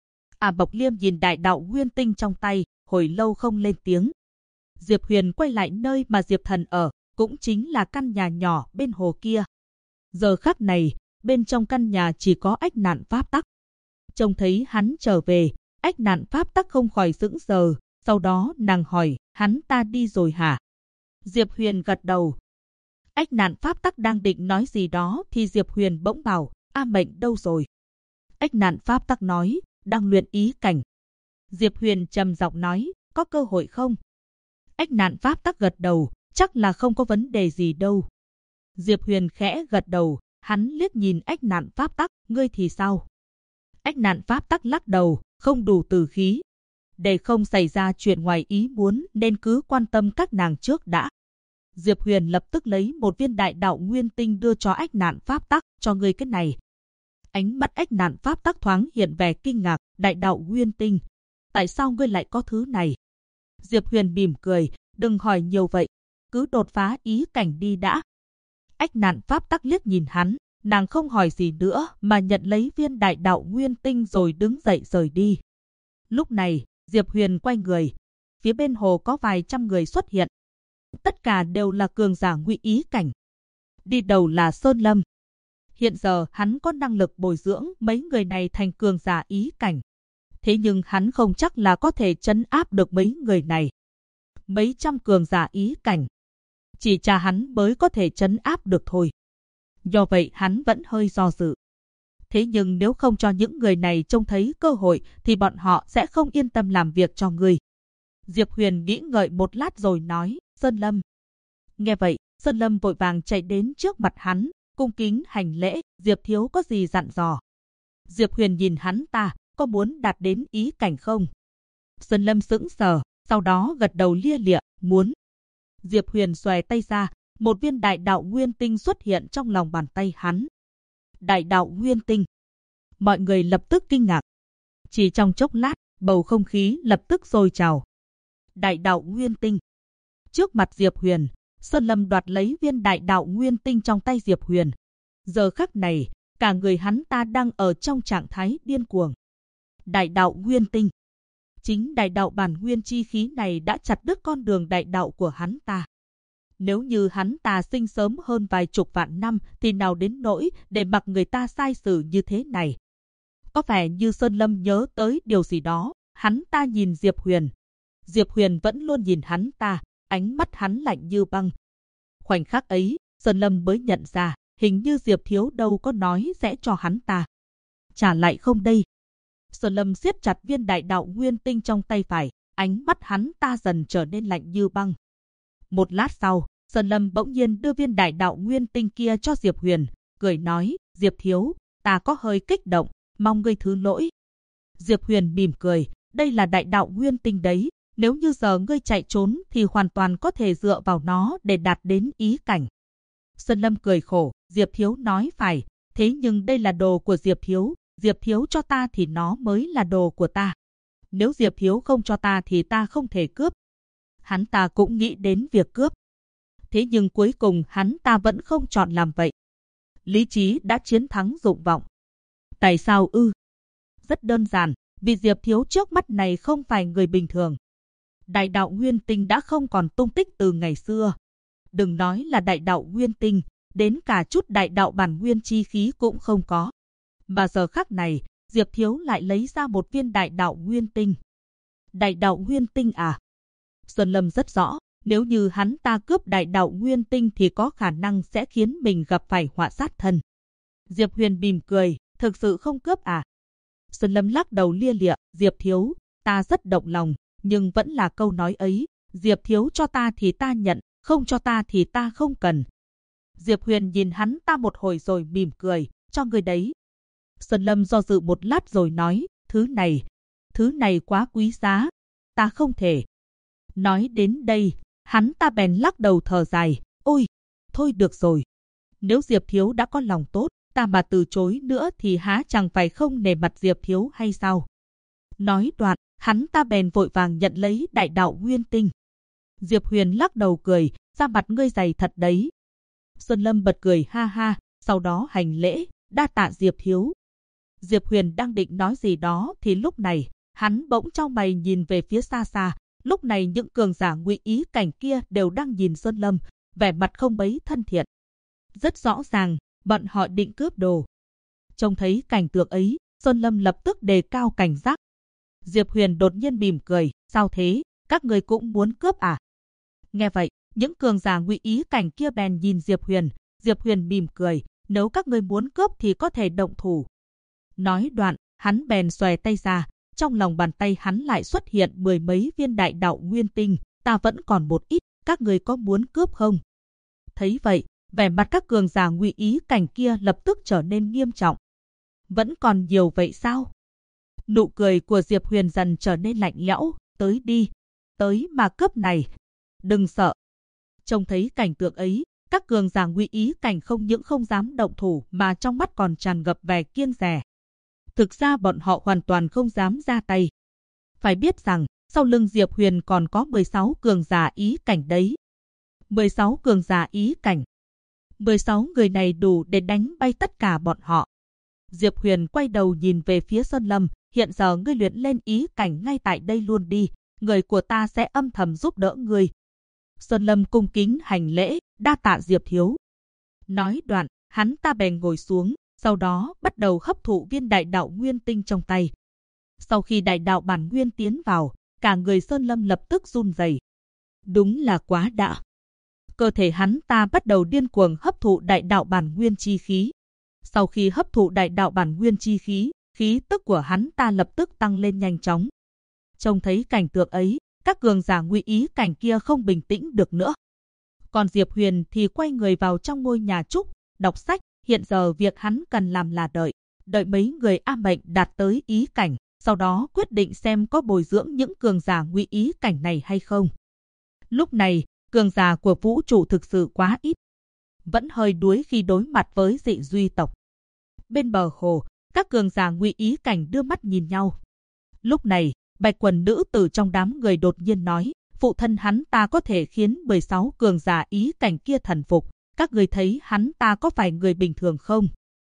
A Mộc Liêm nhìn đại đạo nguyên tinh trong tay, hồi lâu không lên tiếng. Diệp Huyền quay lại nơi mà Diệp Thần ở, cũng chính là căn nhà nhỏ bên hồ kia. Giờ khắc này, bên trong căn nhà chỉ có Ách Nạn pháp tắc. Trông thấy hắn trở về, Ách Nạn pháp tắc không khỏi sững sờ, sau đó nàng hỏi, hắn ta đi rồi hả? Diệp Huyền gật đầu. Ách Nạn pháp tắc đang định nói gì đó thì Diệp Huyền bỗng bảo, A Mệnh đâu rồi? Ách Nạn pháp tắc nói, đang luyện ý cảnh. Diệp Huyền trầm giọng nói, có cơ hội không? Ách Nạn pháp tắc gật đầu, chắc là không có vấn đề gì đâu. Diệp Huyền khẽ gật đầu, hắn liếc nhìn Ách Nạn pháp tắc, ngươi thì sao? Ách Nạn pháp tắc lắc đầu, không đủ từ khí. Để không xảy ra chuyện ngoài ý muốn nên cứ quan tâm các nàng trước đã. Diệp Huyền lập tức lấy một viên đại đạo nguyên tinh đưa cho Ách Nạn pháp tắc, cho ngươi cái này. Ánh mắt Ách Nạn pháp tắc thoáng hiện vẻ kinh ngạc, đại đạo nguyên tinh. Tại sao ngươi lại có thứ này? Diệp Huyền mỉm cười, đừng hỏi nhiều vậy, cứ đột phá ý cảnh đi đã. Ách Nạn pháp tắc liếc nhìn hắn, nàng không hỏi gì nữa mà nhận lấy viên đại đạo nguyên tinh rồi đứng dậy rời đi. Lúc này, Diệp Huyền quay người, phía bên hồ có vài trăm người xuất hiện. Tất cả đều là cường giả ngụy ý cảnh. Đi đầu là Sơn Lâm. Hiện giờ hắn có năng lực bồi dưỡng mấy người này thành cường giả ý cảnh. Thế nhưng hắn không chắc là có thể trấn áp được mấy người này. Mấy trăm cường giả ý cảnh. Chỉ cha hắn mới có thể trấn áp được thôi. Do vậy hắn vẫn hơi do dự. Thế nhưng nếu không cho những người này trông thấy cơ hội thì bọn họ sẽ không yên tâm làm việc cho người. Diệp Huyền nghĩ ngợi một lát rồi nói, Sơn Lâm. Nghe vậy, Sơn Lâm vội vàng chạy đến trước mặt hắn, cung kính hành lễ, Diệp thiếu có gì dặn dò? Diệp Huyền nhìn hắn ta, có muốn đạt đến ý cảnh không? Sơn Lâm sững sờ, sau đó gật đầu lia lịa, muốn. Diệp Huyền xòe tay ra, một viên đại đạo nguyên tinh xuất hiện trong lòng bàn tay hắn. Đại đạo nguyên tinh. Mọi người lập tức kinh ngạc. Chỉ trong chốc lát, bầu không khí lập tức sôi trào. Đại đạo nguyên tinh. Trước mặt Diệp Huyền, Sơn Lâm đoạt lấy viên đại đạo nguyên tinh trong tay Diệp Huyền. Giờ khắc này, cả người hắn ta đang ở trong trạng thái điên cuồng. Đại đạo nguyên tinh. Chính đại đạo bản nguyên chi khí này đã chặt đứt con đường đại đạo của hắn ta. Nếu như hắn ta sinh sớm hơn vài chục vạn năm thì nào đến nỗi để mặc người ta sai xử như thế này. Có vẻ như Sơn Lâm nhớ tới điều gì đó, hắn ta nhìn Diệp Huyền. Diệp Huyền vẫn luôn nhìn hắn ta, ánh mắt hắn lạnh như băng. Khoảnh khắc ấy, Sơn Lâm mới nhận ra, hình như Diệp thiếu đâu có nói sẽ cho hắn ta. Trả lại không đây. Sơn Lâm siết chặt viên đại đạo nguyên tinh trong tay phải, ánh mắt hắn ta dần trở nên lạnh như băng. Một lát sau, Sơn Lâm bỗng nhiên đưa viên đại đạo nguyên tinh kia cho Diệp Huyền, cười nói, Diệp thiếu, ta có hơi kích động, mong ngươi thứ lỗi. Diệp Huyền mỉm cười, đây là đại đạo nguyên tinh đấy, nếu như giờ ngươi chạy trốn thì hoàn toàn có thể dựa vào nó để đạt đến ý cảnh. Sơn Lâm cười khổ, Diệp thiếu nói phải, thế nhưng đây là đồ của Diệp thiếu cho ta thì nó mới là đồ của ta. Nếu Diệp thiếu không cho ta thì ta không thể cướp. Hắn ta cũng nghĩ đến việc cướp. Thế nhưng cuối cùng hắn ta vẫn không chọn làm vậy. Lý trí đã chiến thắng dục vọng. Tại sao ư? Rất đơn giản, vì Diệp thiếu trước mắt này không phải người bình thường. Đại đạo nguyên tinh đã không còn tung tích từ ngày xưa. Đừng nói là đại đạo nguyên tinh, đến cả chút đại đạo bản nguyên chi khí cũng không có. Mà giờ khắc này, Diệp thiếu lại lấy ra một viên đại đạo nguyên tinh. Đại đạo nguyên tinh à? Sơn Lâm rất rõ, nếu như hắn ta cướp đại đạo nguyên tinh thì có khả năng sẽ khiến mình gặp phải họa sát thân. Diệp Huyền mỉm cười, thực sự không cướp à? Sơn Lâm lắc đầu lia lịa, Diệp thiếu, ta rất động lòng, nhưng vẫn là câu nói ấy, Diệp thiếu cho ta thì ta nhận, không cho ta thì ta không cần. Diệp Huyền nhìn hắn ta một hồi rồi mỉm cười, cho người đấy. Sơn Lâm do dự một lát rồi nói, thứ này quá quý giá, ta không thể. Nói đến đây, hắn ta bèn lắc đầu thở dài, ôi, thôi được rồi. Nếu Diệp thiếu đã có lòng tốt, ta mà từ chối nữa thì há chẳng phải không nể mặt Diệp thiếu hay sao? Nói đoạn, hắn ta bèn vội vàng nhận lấy đại đạo nguyên tinh. Diệp Huyền lắc đầu cười, da mặt ngươi dày thật đấy. Sơn Lâm bật cười ha ha, sau đó hành lễ, đa tạ Diệp thiếu. Diệp Huyền đang định nói gì đó thì lúc này, hắn bỗng chau mày nhìn về phía xa xa. Lúc này những cường giả ngụy ý cảnh kia đều đang nhìn Sơn Lâm, vẻ mặt không mấy thân thiện. Rất rõ ràng, bọn họ định cướp đồ. Trông thấy cảnh tượng ấy, Sơn Lâm lập tức đề cao cảnh giác. Diệp Huyền đột nhiên mỉm cười, sao thế, các người cũng muốn cướp à? Nghe vậy, những cường giả ngụy ý cảnh kia bèn nhìn Diệp Huyền mỉm cười, nếu các người muốn cướp thì có thể động thủ. Nói đoạn, hắn bèn xòe tay ra, trong lòng bàn tay hắn lại xuất hiện 10 mấy viên đại đạo nguyên tinh, ta vẫn còn một ít, các người có muốn cướp không? Thấy vậy, vẻ mặt các cường giả ngụy ý cảnh kia lập tức trở nên nghiêm trọng. Vẫn còn nhiều vậy sao? Nụ cười của Diệp Huyền dần trở nên lạnh lẽo, tới đi, tới mà cướp này, đừng sợ. Trông thấy cảnh tượng ấy, các cường giả ngụy ý cảnh không những không dám động thủ mà trong mắt còn tràn ngập vẻ kiêng dè. Thực ra bọn họ hoàn toàn không dám ra tay. Phải biết rằng, sau lưng Diệp Huyền còn có 16 cường giả ý cảnh đấy. 16 cường giả ý cảnh. 16 người này đủ để đánh bay tất cả bọn họ. Diệp Huyền quay đầu nhìn về phía Sơn Lâm, hiện giờ ngươi luyện lên ý cảnh ngay tại đây luôn đi, người của ta sẽ âm thầm giúp đỡ ngươi. Sơn Lâm cung kính hành lễ, đa tạ Diệp thiếu. Nói đoạn, hắn ta bèn ngồi xuống, sau đó bắt đầu hấp thụ viên đại đạo nguyên tinh trong tay. Sau khi đại đạo bản nguyên tiến vào, cả người Sơn Lâm lập tức run rẩy. Đúng là quá đã. Cơ thể hắn ta bắt đầu điên cuồng hấp thụ đại đạo bản nguyên chi khí. Sau khi hấp thụ đại đạo bản nguyên chi khí, khí tức của hắn ta lập tức tăng lên nhanh chóng. Trông thấy cảnh tượng ấy, các cường giả ngụy ý cảnh kia không bình tĩnh được nữa. Còn Diệp Huyền thì quay người vào trong ngôi nhà trúc, đọc sách, Hiện giờ việc hắn cần làm là đợi mấy người A Mệnh đạt tới ý cảnh, sau đó quyết định xem có bồi dưỡng những cường giả ngụy ý cảnh này hay không. Lúc này, cường giả của vũ trụ thực sự quá ít, vẫn hơi đuối khi đối mặt với dị duy tộc. Bên bờ hồ, các cường giả ngụy ý cảnh đưa mắt nhìn nhau. Lúc này, bạch quần nữ tử trong đám người đột nhiên nói, phụ thân hắn ta có thể khiến 16 cường giả ý cảnh kia thần phục. Các người thấy hắn ta có phải người bình thường không?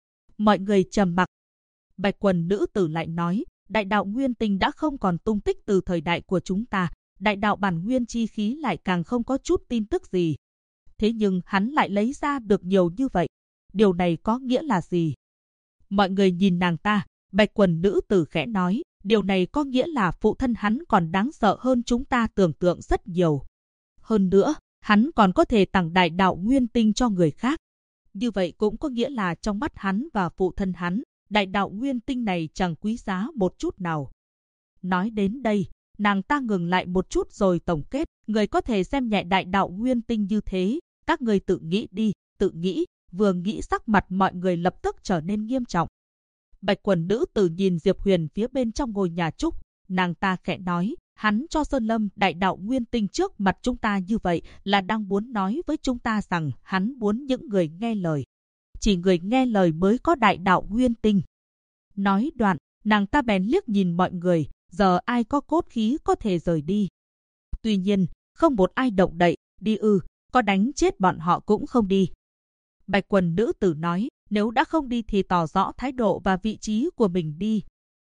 Mọi người trầm mặc. Bạch quần nữ tử lại nói, đại đạo nguyên tinh đã không còn tung tích từ thời đại của chúng ta. Đại đạo bản nguyên chi khí lại càng không có chút tin tức gì. Thế nhưng hắn lại lấy ra được nhiều như vậy. Điều này có nghĩa là gì? Mọi người nhìn nàng ta, bạch quần nữ tử khẽ nói, điều này có nghĩa là phụ thân hắn còn đáng sợ hơn chúng ta tưởng tượng rất nhiều. Hơn nữa, hắn còn có thể tặng đại đạo nguyên tinh cho người khác. Như vậy cũng có nghĩa là trong mắt hắn và phụ thân hắn, đại đạo nguyên tinh này chẳng quý giá một chút nào. Nói đến đây, nàng ta ngừng lại một chút rồi tổng kết, người có thể xem nhẹ đại đạo nguyên tinh như thế, các người tự nghĩ đi, tự nghĩ. Vừa nghĩ sắc mặt mọi người lập tức trở nên nghiêm trọng. Bạch quần nữ tử nhìn Diệp Huyền phía bên trong ngôi nhà trúc, nàng ta khẽ nói, hắn cho Sơn Lâm đại đạo nguyên tinh trước mặt chúng ta như vậy là đang muốn nói với chúng ta rằng hắn muốn những người nghe lời. Chỉ người nghe lời mới có đại đạo nguyên tinh. Nói đoạn, nàng ta bèn liếc nhìn mọi người, giờ ai có cốt khí có thể rời đi. Tuy nhiên, không một ai động đậy, đi có đánh chết bọn họ cũng không đi. Bạch quần nữ tử nói, nếu đã không đi thì tỏ rõ thái độ và vị trí của mình đi.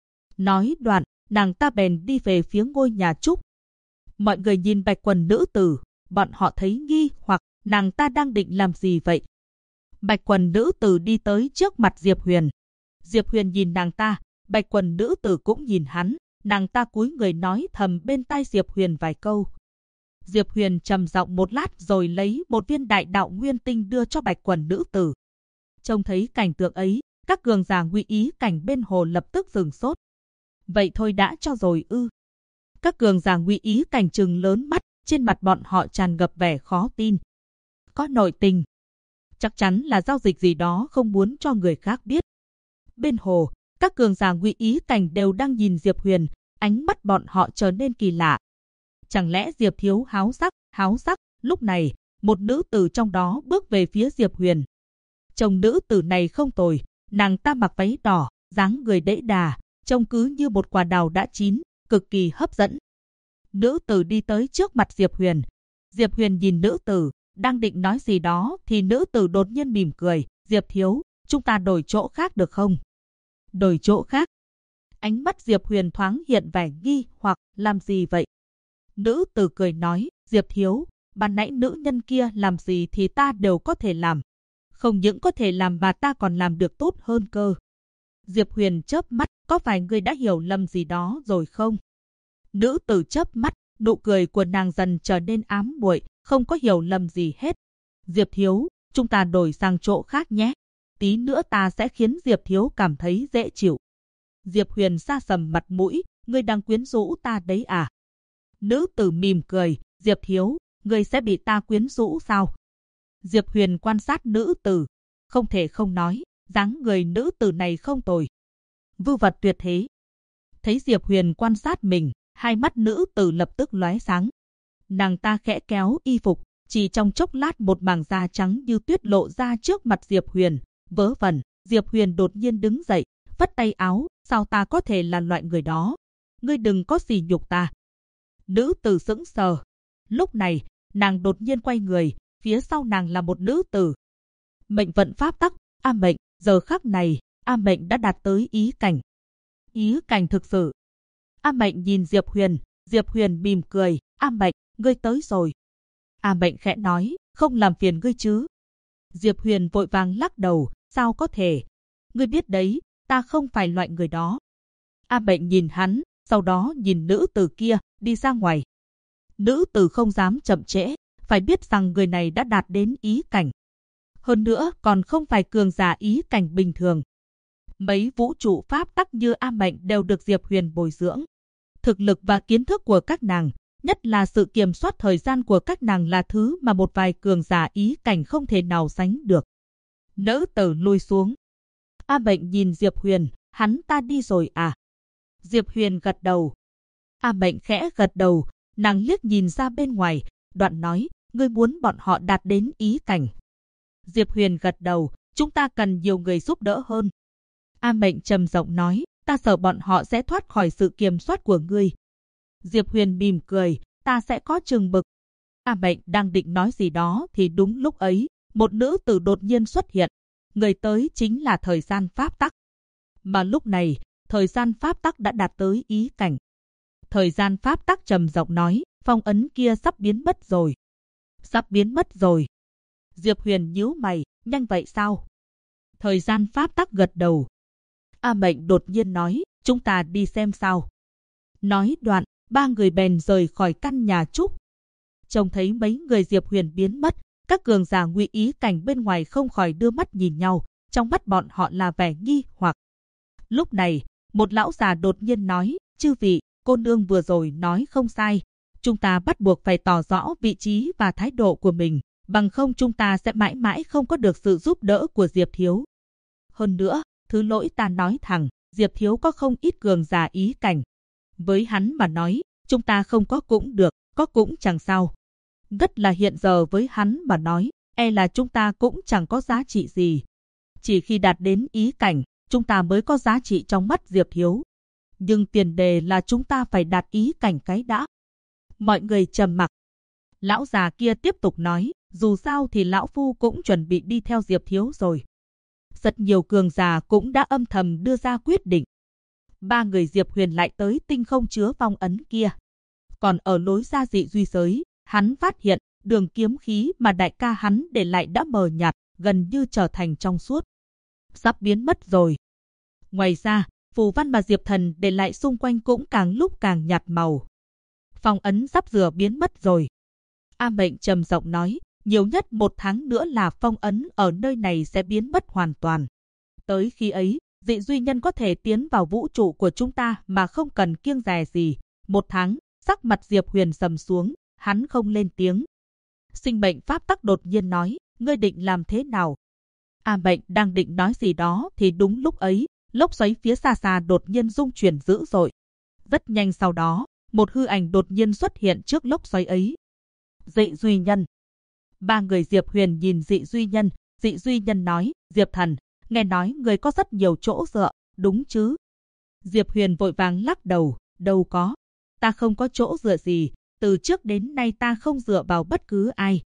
Nói đoạn, nàng ta bèn đi về phía ngôi nhà trúc. Mọi người nhìn bạch quần nữ tử, bọn họ thấy nghi hoặc nàng ta đang định làm gì vậy. Bạch quần nữ tử đi tới trước mặt Diệp Huyền. Diệp Huyền nhìn nàng ta, bạch quần nữ tử cũng nhìn hắn, nàng ta cúi người nói thầm bên tai Diệp Huyền vài câu. Diệp Huyền trầm giọng một lát rồi lấy một viên đại đạo nguyên tinh đưa cho bạch quần nữ tử. Trông thấy cảnh tượng ấy, các cường giả ngụy ý cảnh bên hồ lập tức dừng sốt. Vậy thôi đã cho rồi ư? Các cường giả ngụy ý cảnh trừng lớn mắt, trên mặt bọn họ tràn ngập vẻ khó tin. Có nội tình. Chắc chắn là giao dịch gì đó không muốn cho người khác biết. Bên hồ, các cường giả ngụy ý cảnh đều đang nhìn Diệp Huyền, ánh mắt bọn họ trở nên kỳ lạ. Chẳng lẽ Diệp thiếu háo sắc, lúc này, một nữ tử trong đó bước về phía Diệp Huyền. Trông nữ tử này không tồi, nàng ta mặc váy đỏ, dáng người đẫy đà, trông cứ như một quả đào đã chín, cực kỳ hấp dẫn. Nữ tử đi tới trước mặt Diệp Huyền. Diệp Huyền nhìn nữ tử, đang định nói gì đó thì nữ tử đột nhiên mỉm cười, Diệp thiếu, chúng ta đổi chỗ khác được không? Đổi chỗ khác? Ánh mắt Diệp Huyền thoáng hiện vẻ nghi hoặc làm gì vậy? Nữ tử cười nói, Diệp thiếu, ban nãy nữ nhân kia làm gì thì ta đều có thể làm. Không những có thể làm mà ta còn làm được tốt hơn cơ. Diệp Huyền chớp mắt, có phải ngươi đã hiểu lầm gì đó rồi không? Nữ tử chớp mắt, nụ cười của nàng dần trở nên ám muội, không có hiểu lầm gì hết. Diệp thiếu, chúng ta đổi sang chỗ khác nhé. Tí nữa ta sẽ khiến Diệp thiếu cảm thấy dễ chịu. Diệp Huyền sa sầm mặt mũi, ngươi đang quyến rũ ta đấy à? Nữ tử mỉm cười, Diệp thiếu, ngươi sẽ bị ta quyến rũ sao? Diệp Huyền quan sát nữ tử, không thể không nói, dáng người nữ tử này không tồi. Vưu vật tuyệt thế. Thấy Diệp Huyền quan sát mình, hai mắt nữ tử lập tức lóe sáng. Nàng ta khẽ kéo y phục, chỉ trong chốc lát một mảng da trắng như tuyết lộ ra trước mặt Diệp Huyền. Vớ vẩn, Diệp Huyền đột nhiên đứng dậy, phất tay áo, sao ta có thể là loại người đó? Ngươi đừng có sỉ nhục ta. Nữ tử sững sờ. Lúc này, nàng đột nhiên quay người, phía sau nàng là một nữ tử. Mệnh vận pháp tắc, A Mệnh, giờ khắc này, A Mệnh đã đạt tới ý cảnh. Ý cảnh thực sự. A Mệnh nhìn Diệp Huyền mỉm cười, A Mệnh, ngươi tới rồi. A Mệnh khẽ nói, không làm phiền ngươi chứ. Diệp Huyền vội vàng lắc đầu, sao có thể? Ngươi biết đấy, ta không phải loại người đó. A Mệnh nhìn hắn, sau đó nhìn nữ tử kia, đi ra ngoài. Nữ tử không dám chậm trễ, phải biết rằng người này đã đạt đến ý cảnh. Hơn nữa còn không phải cường giả ý cảnh bình thường. Mấy vũ trụ pháp tắc như A Mệnh đều được Diệp Huyền bồi dưỡng. Thực lực và kiến thức của các nàng, nhất là sự kiểm soát thời gian của các nàng là thứ mà một vài cường giả ý cảnh không thể nào sánh được. Nữ tử lui xuống. A Mệnh nhìn Diệp Huyền, hắn ta đi rồi à? Diệp Huyền gật đầu. A Mệnh khẽ gật đầu, nàng liếc nhìn ra bên ngoài, đoạn nói, ngươi muốn bọn họ đạt đến ý cảnh. Diệp Huyền gật đầu, chúng ta cần nhiều người giúp đỡ hơn. A Mệnh trầm giọng nói, ta sợ bọn họ sẽ thoát khỏi sự kiểm soát của ngươi. Diệp Huyền mỉm cười, ta sẽ có chừng mực. A Mệnh đang định nói gì đó thì đúng lúc ấy, một nữ tử đột nhiên xuất hiện. Người tới chính là thời gian pháp tắc. Mà lúc này, thời gian pháp tắc đã đạt tới ý cảnh. Thời gian pháp tắc trầm giọng nói, phong ấn kia sắp biến mất rồi. Sắp biến mất rồi. Diệp Huyền nhíu mày, nhanh vậy sao? Thời gian pháp tắc gật đầu. A Mệnh đột nhiên nói, chúng ta đi xem sao. Nói đoạn, ba người bèn rời khỏi căn nhà trúc. Trông thấy mấy người Diệp Huyền biến mất, các cường giả ngụy ý cảnh bên ngoài không khỏi đưa mắt nhìn nhau, trong mắt bọn họ là vẻ nghi hoặc. Lúc này, một lão già đột nhiên nói, chư vị, cô nương vừa rồi nói không sai. Chúng ta bắt buộc phải tỏ rõ vị trí và thái độ của mình, bằng không chúng ta sẽ mãi mãi không có được sự giúp đỡ của Diệp Thiếu. Hơn nữa, thứ lỗi ta nói thẳng, Diệp Thiếu có không ít cường giả ý cảnh. Với hắn mà nói, chúng ta không có cũng được, có cũng chẳng sao. Nhất là hiện giờ với hắn mà nói, e là chúng ta cũng chẳng có giá trị gì. Chỉ khi đạt đến ý cảnh, chúng ta mới có giá trị trong mắt Diệp Thiếu. Nhưng tiền đề là chúng ta phải đạt ý cảnh cái đã. Mọi người trầm mặc. Lão già kia tiếp tục nói, dù sao thì lão phu cũng chuẩn bị đi theo Diệp Thiếu rồi. Rất nhiều cường giả cũng đã âm thầm đưa ra quyết định. Ba người Diệp Huyền lại tới tinh không chứa phong ấn kia. Còn ở lối ra dị duy giới, hắn phát hiện đường kiếm khí mà đại ca hắn để lại đã mờ nhạt, gần như trở thành trong suốt. Sắp biến mất rồi. Ngoài ra, phù văn mà Diệp Thần để lại xung quanh cũng càng lúc càng nhạt màu. Phong ấn sắp sửa biến mất rồi. A Mệnh trầm giọng nói, nhiều nhất 1 tháng nữa là phong ấn ở nơi này sẽ biến mất hoàn toàn. Tới khi ấy, dị duy nhân có thể tiến vào vũ trụ của chúng ta mà không cần kiêng dè gì. 1 tháng, sắc mặt Diệp Huyền sầm xuống, hắn không lên tiếng. Sinh mệnh pháp tắc đột nhiên nói, ngươi định làm thế nào? A Mệnh đang định nói gì đó thì đúng lúc ấy, lốc xoáy phía xa xa đột nhiên rung chuyển dữ dội. Rất nhanh sau đó, một hư ảnh đột nhiên xuất hiện trước lốc xoáy ấy. Dị duy nhân. Ba người Diệp Huyền nhìn dị duy nhân nói, Diệp Thần, nghe nói người có rất nhiều chỗ dựa, đúng chứ? Diệp Huyền vội vàng lắc đầu, đâu có. Ta không có chỗ dựa gì, từ trước đến nay ta không dựa vào bất cứ ai.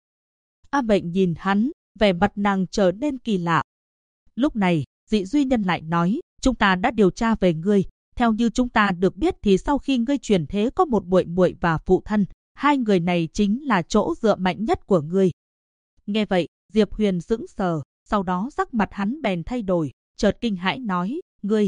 A Mệnh nhìn hắn, vẻ mặt nàng trở nên kỳ lạ. Lúc này, dị duy nhân lại nói, chúng ta đã điều tra về ngươi. Theo như chúng ta được biết thì sau khi ngươi chuyển thế có một muội muội và phụ thân, hai người này chính là chỗ dựa mạnh nhất của ngươi. Nghe vậy, Diệp Huyền sững sờ, sau đó sắc mặt hắn bèn thay đổi, chợt kinh hãi nói,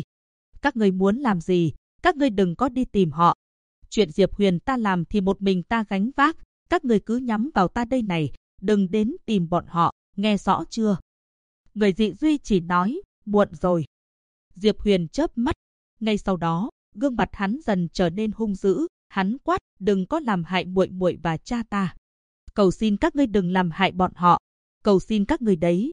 các ngươi muốn làm gì, các ngươi đừng có đi tìm họ. Chuyện Diệp Huyền ta làm thì một mình ta gánh vác, các ngươi cứ nhắm vào ta đây này, đừng đến tìm bọn họ, nghe rõ chưa? Người dị duy chỉ nói, muộn rồi. Diệp Huyền chớp mắt, ngay sau đó, gương mặt hắn dần trở nên hung dữ, hắn quát, đừng có làm hại muội muội và cha ta. Cầu xin các ngươi đừng làm hại bọn họ, cầu xin các ngươi đấy.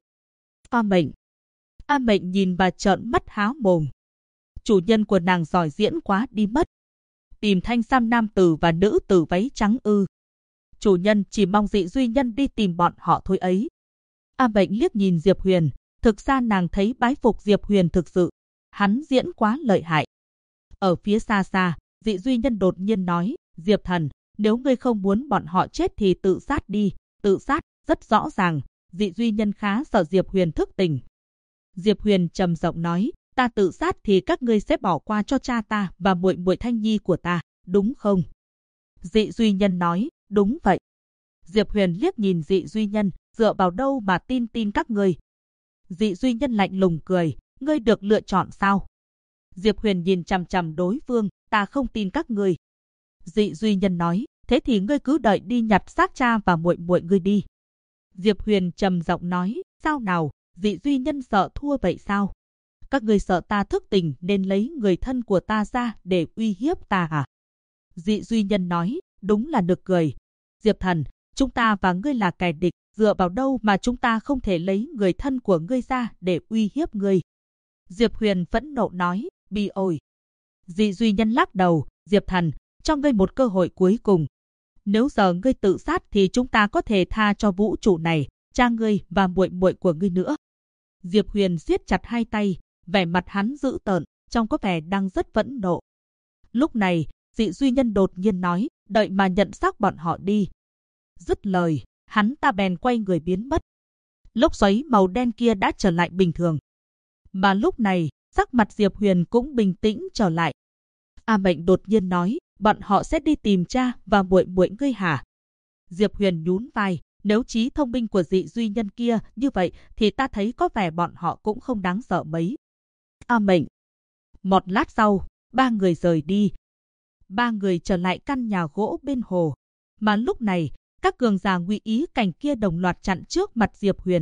A Mệnh nhìn và trợn mắt há mồm. Chủ nhân của nàng giỏi diễn quá đi mất. Tìm thanh sam nam tử và nữ tử váy trắng ư? Chủ nhân chỉ mong dị duy nhân đi tìm bọn họ thôi ấy. A Mệnh liếc nhìn Diệp Huyền, thực ra nàng thấy bái phục Diệp Huyền thực sự. Hắn diễn quá lợi hại. Ở phía xa xa, dị duy nhân đột nhiên nói, Diệp Thần, nếu ngươi không muốn bọn họ chết thì tự sát đi. Tự sát, rất rõ ràng, dị duy nhân khá sợ Diệp Huyền thức tỉnh. Diệp Huyền trầm giọng nói, ta tự sát thì các ngươi sẽ bỏ qua cho cha ta và muội muội Thanh Nhi của ta, đúng không? Dị duy nhân nói, đúng vậy. Diệp Huyền liếc nhìn dị duy nhân, dựa vào đâu mà tin các ngươi? Dị duy nhân lạnh lùng cười, ngươi được lựa chọn sao? Diệp Huyền nhìn chằm chằm đối phương, ta không tin các ngươi. Dị duy nhân nói, thế thì ngươi cứ đợi đi nhặt xác cha và muội muội ngươi đi. Diệp Huyền trầm giọng nói, sao nào, dị duy nhân sợ thua vậy sao? Các ngươi sợ ta thức tỉnh nên lấy người thân của ta ra để uy hiếp ta à? Dị duy nhân nói, đúng là nực cười. Diệp Thần, chúng ta và ngươi là kẻ địch, dựa vào đâu mà chúng ta không thể lấy người thân của ngươi ra để uy hiếp ngươi? Diệp Huyền phẫn nộ nói, bi ôi. Dị Duy Nhân lắc đầu, Diệp Thần, cho ngươi một cơ hội cuối cùng. Nếu giờ ngươi tự sát thì chúng ta có thể tha cho vũ trụ này, cha ngươi và muội muội của ngươi nữa. Diệp Huyền siết chặt hai tay, vẻ mặt hắn dữ tợn, trông có vẻ đang rất phẫn nộ. Lúc này, Dị Duy Nhân đột nhiên nói, đợi mà nhận xác bọn họ đi. Dứt lời, hắn ta bèn quay người biến mất. Lốc xoáy màu đen kia đã trở lại bình thường. Mà lúc này, sắc mặt Diệp Huyền cũng bình tĩnh trở lại. A Mệnh đột nhiên nói, bọn họ sẽ đi tìm cha và muội muội ngươi hả? Diệp Huyền nhún vai, nếu trí thông minh của Dị Duy Nhân kia như vậy thì ta thấy có vẻ bọn họ cũng không đáng sợ mấy. A Mệnh. Một lát sau, ba người rời đi. Ba người trở lại căn nhà gỗ bên hồ. Mà lúc này, các cường giả Ngụy Ý Cảnh kia đồng loạt chặn trước mặt Diệp Huyền.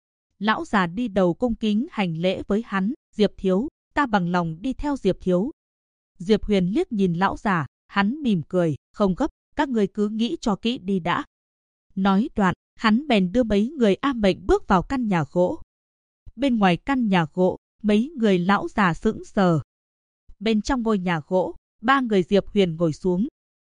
Lão già đi đầu cung kính hành lễ với hắn, Diệp thiếu, ta bằng lòng đi theo Diệp thiếu. Diệp Huyền liếc nhìn lão già, hắn mỉm cười, không gấp, các người cứ nghĩ cho kỹ đi đã. Nói đoạn, hắn bèn đưa mấy người A Mệnh bước vào căn nhà gỗ. Bên ngoài căn nhà gỗ, mấy người lão già sững sờ. Bên trong ngôi nhà gỗ, ba người Diệp Huyền ngồi xuống.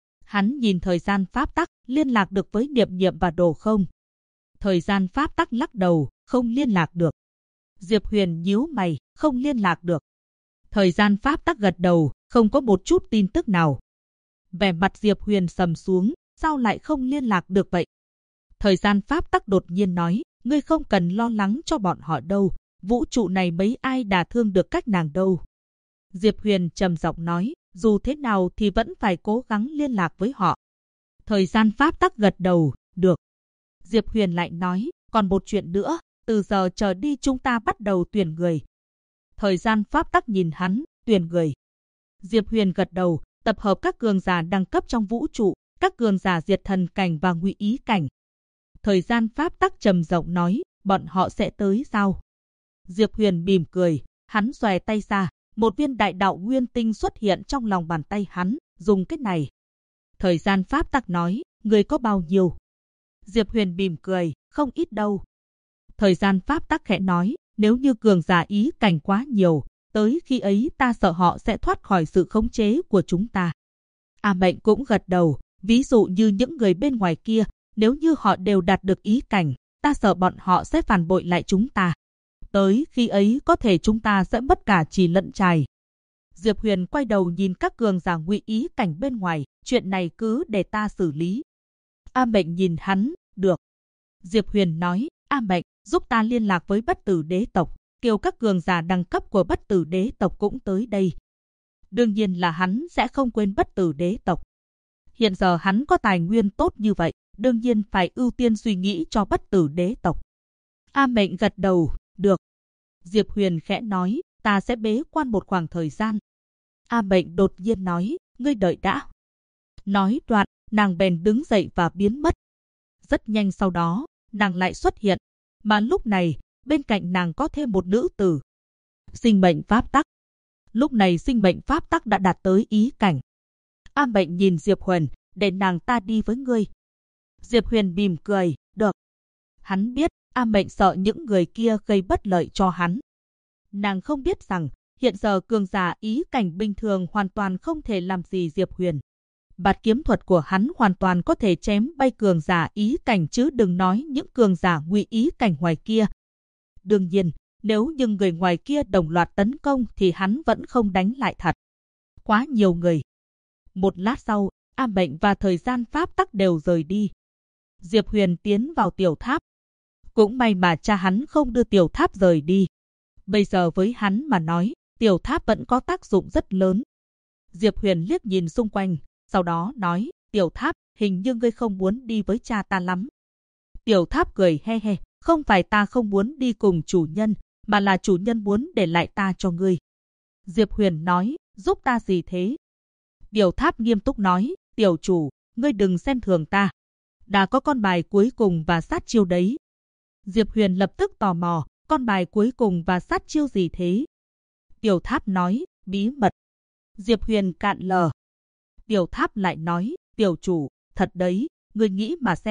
Hắn nhìn thời gian pháp tắc, liên lạc được với Niệm Niệm và Đồ Không. Thời gian pháp tắc lắc đầu, không liên lạc được. Diệp Huyền nhíu mày, không liên lạc được. Thời gian pháp tắc gật đầu, không có một chút tin tức nào. Vẻ mặt Diệp Huyền sầm xuống, sao lại không liên lạc được vậy? Thời gian pháp tắc đột nhiên nói, ngươi không cần lo lắng cho bọn họ đâu, vũ trụ này mấy ai đả thương được các nàng đâu. Diệp Huyền trầm giọng nói, dù thế nào thì vẫn phải cố gắng liên lạc với họ. Thời gian pháp tắc gật đầu, được. Diệp Huyền lại nói, còn một chuyện nữa, từ giờ trở đi chúng ta bắt đầu tuyển người. Thời gian pháp tắc nhìn hắn, tuyển người. Diệp Huyền gật đầu, tập hợp các cường giả đẳng cấp trong vũ trụ, các cường giả diệt thần cảnh và Ngụy Ý Cảnh. Thời gian pháp tắc trầm giọng nói, bọn họ sẽ tới sao? Diệp Huyền mỉm cười, hắn xòe tay ra, một viên đại đạo nguyên tinh xuất hiện trong lòng bàn tay hắn, dùng cái này. Thời gian pháp tắc nói, người có bao nhiêu? Diệp Huyền mỉm cười, không ít đâu. Thời gian pháp tắc khẽ nói, nếu như cường giả ý cảnh quá nhiều, tới khi ấy ta sợ họ sẽ thoát khỏi sự khống chế của chúng ta. A Mệnh cũng gật đầu, ví dụ như những người bên ngoài kia, nếu như họ đều đạt được ý cảnh, ta sợ bọn họ sẽ phản bội lại chúng ta. Tới khi ấy có thể chúng ta sẽ mất cả trì lẫn trài. Diệp Huyền quay đầu nhìn các cường giả Ngụy Ý Cảnh bên ngoài, chuyện này cứ để ta xử lý. A Mệnh nhìn hắn, được. Diệp Huyền nói, A Mệnh, giúp ta liên lạc với Bất Tử Đế tộc, kêu các cường giả đẳng cấp của Bất Tử Đế tộc cũng tới đây. Đương nhiên là hắn sẽ không quên Bất Tử Đế tộc. Hiện giờ hắn có tài nguyên tốt như vậy, đương nhiên phải ưu tiên suy nghĩ cho Bất Tử Đế tộc. A Mệnh gật đầu, được. Diệp Huyền khẽ nói, ta sẽ bế quan một khoảng thời gian. A Mệnh đột nhiên nói, ngươi đợi đã. Nói đoạn, nàng bèn đứng dậy và biến mất. Rất nhanh sau đó, nàng lại xuất hiện, mà lúc này, bên cạnh nàng có thêm một nữ tử. Sinh mệnh pháp tắc. Lúc này sinh mệnh pháp tắc đã đạt tới ý cảnh. A Mệnh nhìn Diệp Huyền, để nàng ta đi với ngươi. Diệp Huyền mỉm cười, được. Hắn biết, A Mệnh sợ những người kia gây bất lợi cho hắn. Nàng không biết rằng, hiện giờ cường giả ý cảnh bình thường hoàn toàn không thể làm gì Diệp Huyền. Bạt kiếm thuật của hắn hoàn toàn có thể chém bay cường giả ý cảnh chứ đừng nói những cường giả Ngụy Ý Cảnh ngoài kia. Đương nhiên, nếu những người ngoài kia đồng loạt tấn công thì hắn vẫn không đánh lại thật. Quá nhiều người. Một lát sau, A Mệnh và thời gian pháp tắc đều rời đi. Diệp Huyền tiến vào tiểu tháp. Cũng may mà cha hắn không đưa tiểu tháp rời đi. Bây giờ với hắn mà nói, tiểu tháp vẫn có tác dụng rất lớn. Diệp Huyền liếc nhìn xung quanh, sau đó nói, tiểu tháp, hình như ngươi không muốn đi với cha ta lắm. Tiểu tháp cười he he, không phải ta không muốn đi cùng chủ nhân, mà là chủ nhân muốn để lại ta cho ngươi. Diệp Huyền nói, giúp ta gì thế? Tiểu tháp nghiêm túc nói, tiểu chủ, ngươi đừng xem thường ta. Đã có con bài cuối cùng và sát chiêu đấy. Diệp Huyền lập tức tò mò, con bài cuối cùng và sát chiêu gì thế? Tiểu tháp nói, bí mật. Diệp Huyền cạn lời. Tiểu tháp lại nói, tiểu chủ, thật đấy, ngươi nghĩ mà xem,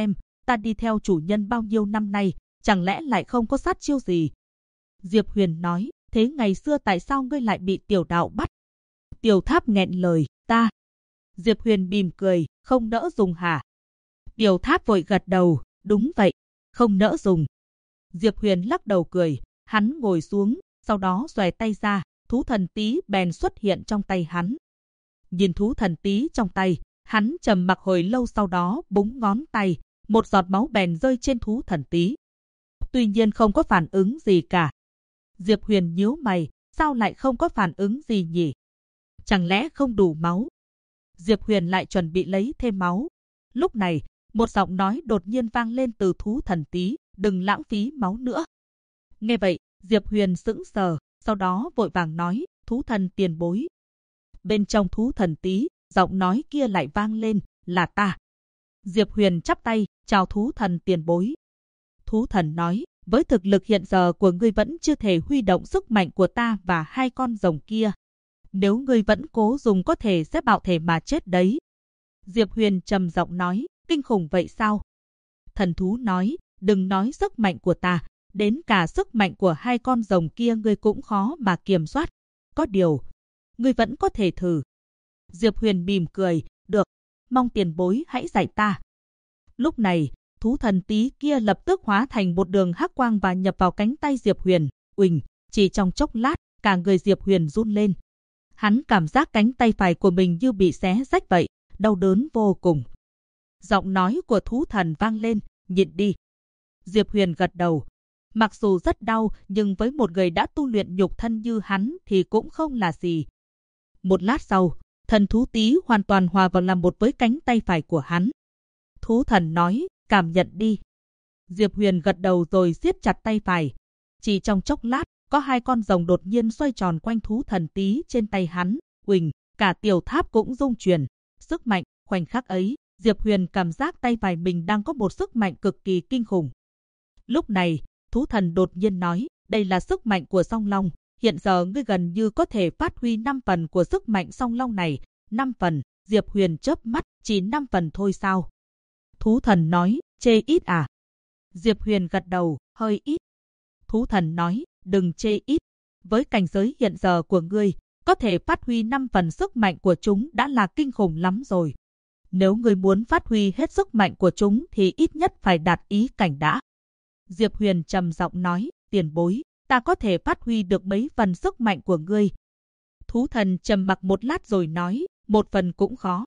ta đi theo chủ nhân bao nhiêu năm nay, chẳng lẽ lại không có sát chiêu gì? Diệp Huyền nói, thế ngày xưa tại sao ngươi lại bị tiểu đạo bắt? Tiểu Tháp nghẹn lời, ta. Diệp Huyền mỉm cười, không nỡ dùng hả? Tiểu Tháp vội gật đầu, đúng vậy, không nỡ dùng. Diệp Huyền lắc đầu cười, hắn ngồi xuống, sau đó xòe tay ra, thú thần tí bèn xuất hiện trong tay hắn. Nhìn thú thần tí trong tay, hắn trầm mặc hồi lâu, sau đó búng ngón tay, một giọt máu bèn rơi trên thú thần tí. Tuy nhiên không có phản ứng gì cả. Diệp Huyền nhíu mày, sao lại không có phản ứng gì nhỉ? Chẳng lẽ không đủ máu? Diệp Huyền lại chuẩn bị lấy thêm máu. Lúc này, một giọng nói đột nhiên vang lên từ thú thần tí, đừng lãng phí máu nữa. Nghe vậy, Diệp Huyền sững sờ, sau đó vội vàng nói, thú thần tiền bối. Bên trong thú thần tí, giọng nói kia lại vang lên, là ta. Diệp Huyền chắp tay, chào thú thần tiền bối. Thú thần nói, với thực lực hiện giờ của ngươi vẫn chưa thể huy động sức mạnh của ta và hai con rồng kia. Nếu ngươi vẫn cố dùng có thể sẽ bạo thể mà chết đấy. Diệp Huyền trầm giọng nói, kinh khủng vậy sao? Thần thú nói, đừng nói sức mạnh của ta, đến cả sức mạnh của hai con rồng kia ngươi cũng khó mà kiểm soát. Có điều, ngươi vẫn có thể thử. Diệp Huyền mỉm cười, được, mong tiền bối hãy dạy ta. Lúc này, thú thần tí kia lập tức hóa thành một đường hắc quang và nhập vào cánh tay Diệp Huyền. Uỳnh, chỉ trong chốc lát, cả người Diệp Huyền run lên. Hắn cảm giác cánh tay phải của mình như bị xé rách vậy, đau đớn vô cùng. Giọng nói của thú thần vang lên, nhịn đi. Diệp Huyền gật đầu. Mặc dù rất đau, nhưng với một người đã tu luyện nhục thân như hắn thì cũng không là gì. Một lát sau, thần thú tí hoàn toàn hòa vào làm một với cánh tay phải của hắn. Thú thần nói, cảm nhận đi. Diệp Huyền gật đầu rồi siết chặt tay phải. Chỉ trong chốc lát, có hai con rồng đột nhiên xoay tròn quanh thú thần tí trên tay hắn. Uỳnh, cả tiểu tháp cũng rung chuyển. Sức mạnh, khoảnh khắc ấy, Diệp Huyền cảm giác tay phải mình đang có một sức mạnh cực kỳ kinh khủng. Lúc này, thú thần đột nhiên nói, đây là sức mạnh của song long. Hiện giờ ngươi gần như có thể phát huy 5 phần của sức mạnh song long này. 5 phần, Diệp Huyền chớp mắt, chỉ 5 phần thôi sao? Thú thần nói, chê ít à? Diệp Huyền gật đầu, hơi ít. Thú thần nói, đừng chê ít. Với cảnh giới hiện giờ của ngươi, có thể phát huy 5 phần sức mạnh của chúng đã là kinh khủng lắm rồi. Nếu ngươi muốn phát huy hết sức mạnh của chúng thì ít nhất phải đạt ý cảnh đã. Diệp Huyền trầm giọng nói, tiền bối, ta có thể phát huy được mấy phần sức mạnh của ngươi. Thú thần trầm mặc một lát rồi nói, 1 phần cũng khó.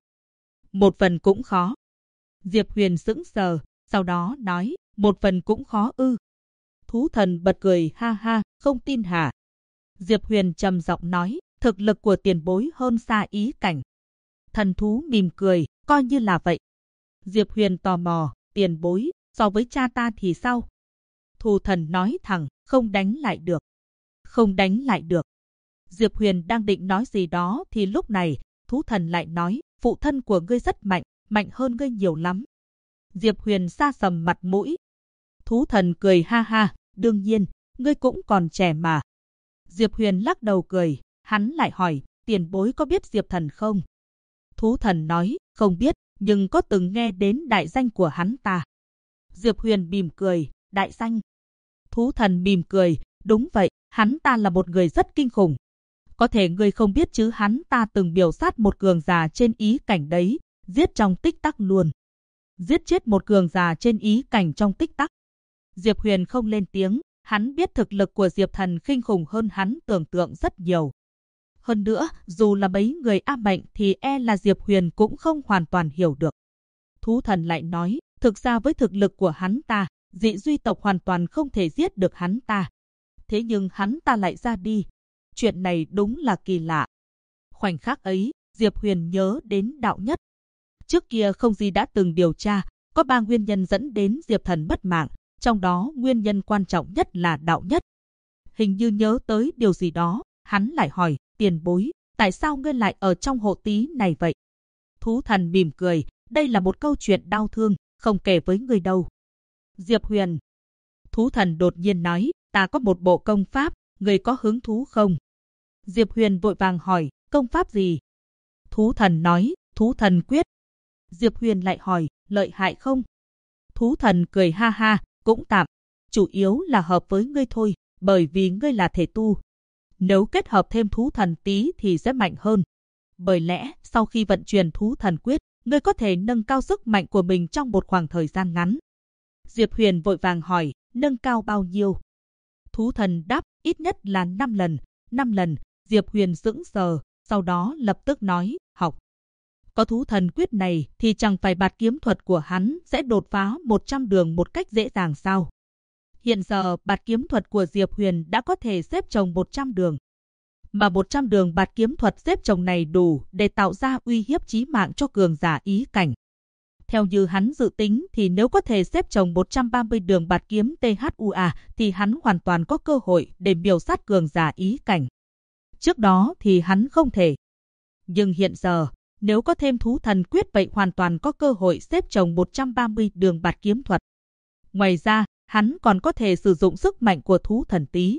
1 phần cũng khó. Diệp Huyền sững sờ, sau đó nói, 1 phần cũng khó ư? Thú thần bật cười, ha ha, không tin hả? Diệp Huyền trầm giọng nói, thực lực của tiền bối hơn xa ý cảnh. Thần thú mỉm cười, coi như là vậy. Diệp Huyền tò mò, tiền bối, so với cha ta thì sao? Thú thần nói thẳng, không đánh lại được. Không đánh lại được. Diệp Huyền đang định nói gì đó thì lúc này, thú thần lại nói, phụ thân của ngươi rất mạnh, mạnh hơn ngươi nhiều lắm. Diệp Huyền sa sầm mặt mũi. Thú thần cười ha ha, đương nhiên, ngươi cũng còn trẻ mà. Diệp Huyền lắc đầu cười, hắn lại hỏi, tiền bối có biết Diệp thần không? Thú thần nói, không biết, nhưng có từng nghe đến đại danh của hắn ta. Diệp Huyền mỉm cười, đại danh. Thú thần mỉm cười, đúng vậy, hắn ta là một người rất kinh khủng. Có thể ngươi không biết chứ, hắn ta từng biểu sát một cường giả trên ý cảnh đấy, giết trong tích tắc luôn. Giết chết một cường giả trên ý cảnh trong tích tắc. Diệp Huyền không lên tiếng, hắn biết thực lực của Diệp thần kinh khủng hơn hắn tưởng tượng rất nhiều. Hơn nữa, dù là mấy người ám mệnh thì e là Diệp Huyền cũng không hoàn toàn hiểu được. Thú thần lại nói, thực ra với thực lực của hắn ta, dị duy tộc hoàn toàn không thể giết được hắn ta. Thế nhưng hắn ta lại ra đi. Chuyện này đúng là kỳ lạ. Khoảnh khắc ấy, Diệp Huyền nhớ đến đạo nhất. Trước kia không gì đã từng điều tra, có 3 nguyên nhân dẫn đến Diệp thần mất mạng, trong đó nguyên nhân quan trọng nhất là đạo nhất. Hình như nhớ tới điều gì đó, hắn lại hỏi, tiền bối, tại sao ngươi lại ở trong hộ tí này vậy? Thú thần mỉm cười, đây là một câu chuyện đau thương, không kể với ngươi đâu. Diệp Huyền. Thú thần đột nhiên nói, ta có một bộ công pháp, ngươi có hứng thú không? Diệp Huyền vội vàng hỏi, công pháp gì? Thú thần nói, thú thần quyết. Diệp Huyền lại hỏi, lợi hại không? Thú thần cười ha ha, cũng tạm, chủ yếu là hợp với ngươi thôi, bởi vì ngươi là thể tu. Nếu kết hợp thêm thú thần tí thì sẽ mạnh hơn. Bởi lẽ, sau khi vận chuyển thú thần quyết, ngươi có thể nâng cao sức mạnh của mình trong một khoảng thời gian ngắn. Diệp Huyền vội vàng hỏi, nâng cao bao nhiêu? Thú thần đáp, ít nhất là 5 lần. 5 lần, Diệp Huyền sững sờ, sau đó lập tức nói, học. Có thú thần quyết này thì chẳng phải bạt kiếm thuật của hắn sẽ đột phá 100 đường một cách dễ dàng sao? Hiện giờ bạt kiếm thuật của Diệp Huyền đã có thể xếp chồng 100 đường. Mà 100 đường bạt kiếm thuật xếp chồng này đủ để tạo ra uy hiếp chí mạng cho cường giả ý cảnh. Theo như hắn dự tính thì nếu có thể xếp chồng 130 đường bạt kiếm THUA thì hắn hoàn toàn có cơ hội để miểu sát cường giả ý cảnh. Trước đó thì hắn không thể. Nhưng hiện giờ, nếu có thêm thú thần quyết vậy hoàn toàn có cơ hội xếp chồng 130 đường bạt kiếm thuật. Ngoài ra, hắn còn có thể sử dụng sức mạnh của thú thần tí.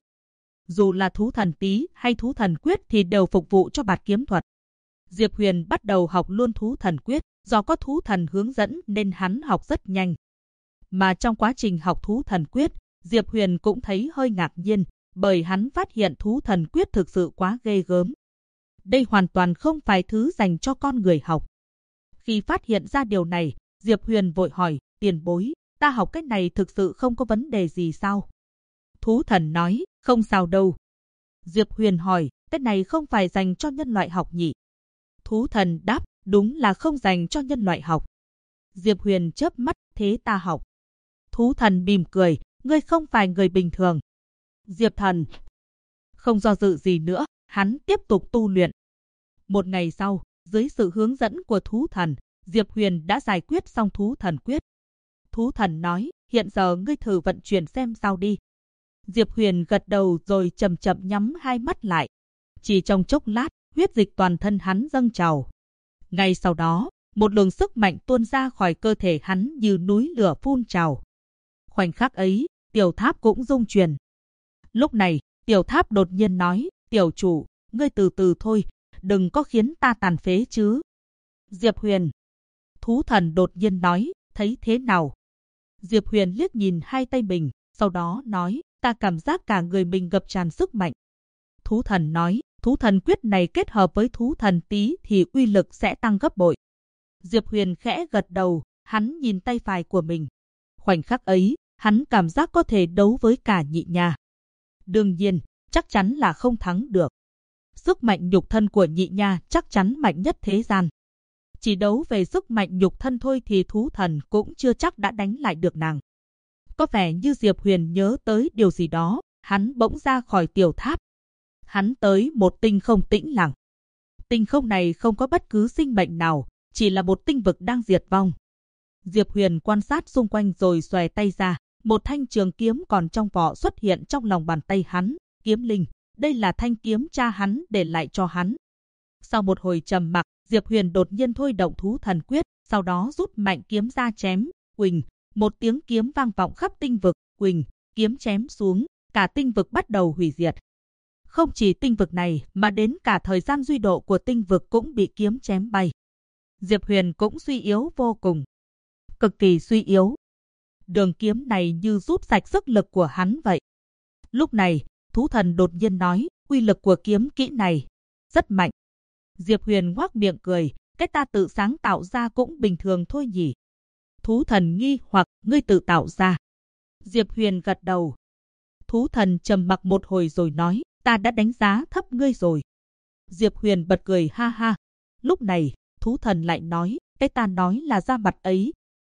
Dù là thú thần tí hay thú thần quyết thì đều phục vụ cho bạt kiếm thuật. Diệp Huyền bắt đầu học luôn thú thần quyết, do có thú thần hướng dẫn nên hắn học rất nhanh. Mà trong quá trình học thú thần quyết, Diệp Huyền cũng thấy hơi ngạc nhiên, bởi hắn phát hiện thú thần quyết thực sự quá ghê gớm. Đây hoàn toàn không phải thứ dành cho con người học. Khi phát hiện ra điều này, Diệp Huyền vội hỏi, tiền bối, ta học cái này thực sự không có vấn đề gì sao? Thú thần nói, không sao đâu. Diệp Huyền hỏi, cái này không phải dành cho nhân loại học nhỉ? Thú thần đáp, đúng là không dành cho nhân loại học. Diệp Huyền chớp mắt, thế ta học. Thú thần mỉm cười, ngươi không phải người bình thường. Diệp thần không do dự gì nữa, hắn tiếp tục tu luyện. Một ngày sau, dưới sự hướng dẫn của thú thần, Diệp Huyền đã giải quyết xong thú thần quyết. Thú thần nói, hiện giờ ngươi thử vận chuyển xem sao đi. Diệp Huyền gật đầu rồi chậm chậm nhắm hai mắt lại. Chỉ trong chốc lát, huyết dịch toàn thân hắn dâng trào. Ngay sau đó, một luồng sức mạnh tuôn ra khỏi cơ thể hắn như núi lửa phun trào. Khoảnh khắc ấy, Tiểu Tháp cũng rung chuyển. Lúc này, Tiểu Tháp đột nhiên nói, tiểu chủ, ngươi từ từ thôi, đừng có khiến ta tàn phế chứ. Diệp Huyền. Thú thần đột nhiên nói, thấy thế nào? Diệp Huyền liếc nhìn hai tay mình, sau đó nói, ta cảm giác cả người mình ngập tràn sức mạnh. Thú thần nói, thú thần quyết này kết hợp với thú thần tí thì uy lực sẽ tăng gấp bội. Diệp Huyền khẽ gật đầu, hắn nhìn tay phải của mình. Khoảnh khắc ấy, hắn cảm giác có thể đấu với cả Nhị Nha. Đương nhiên, chắc chắn là không thắng được. Sức mạnh nhục thân của Nhị Nha chắc chắn mạnh nhất thế gian. Chỉ đấu về sức mạnh nhục thân thôi thì thú thần cũng chưa chắc đã đánh lại được nàng. Có vẻ như Diệp Huyền nhớ tới điều gì đó, hắn bỗng ra khỏi tiểu tháp. Hắn tới một tinh không tĩnh lặng. Tinh không này không có bất cứ sinh mệnh nào, chỉ là một tinh vực đang diệt vong. Diệp Huyền quan sát xung quanh rồi xòe tay ra, một thanh trường kiếm còn trong vỏ xuất hiện trong lòng bàn tay hắn, kiếm linh, đây là thanh kiếm cha hắn để lại cho hắn. Sau một hồi trầm mặc, Diệp Huyền đột nhiên thôi động thú thần quyết, sau đó rút mạnh kiếm ra chém, quỳnh, một tiếng kiếm vang vọng khắp tinh vực, quỳnh, kiếm chém xuống, cả tinh vực bắt đầu hủy diệt. Không chỉ tinh vực này mà đến cả thời gian duy độ của tinh vực cũng bị kiếm chém bay. Diệp Huyền cũng suy yếu vô cùng. Cực kỳ suy yếu. Đường kiếm này như rút sạch sức lực của hắn vậy. Lúc này, thú thần đột nhiên nói, uy lực của kiếm kỹ này rất mạnh. Diệp Huyền ngoác miệng cười, cái ta tự sáng tạo ra cũng bình thường thôi nhỉ. Thú thần nghi hoặc, ngươi tự tạo ra. Diệp Huyền gật đầu. Thú thần trầm mặc một hồi rồi nói, ta đã đánh giá thấp ngươi rồi. Diệp Huyền bật cười ha ha. Lúc này, thú thần lại nói, cái ta nói là ra mặt ấy.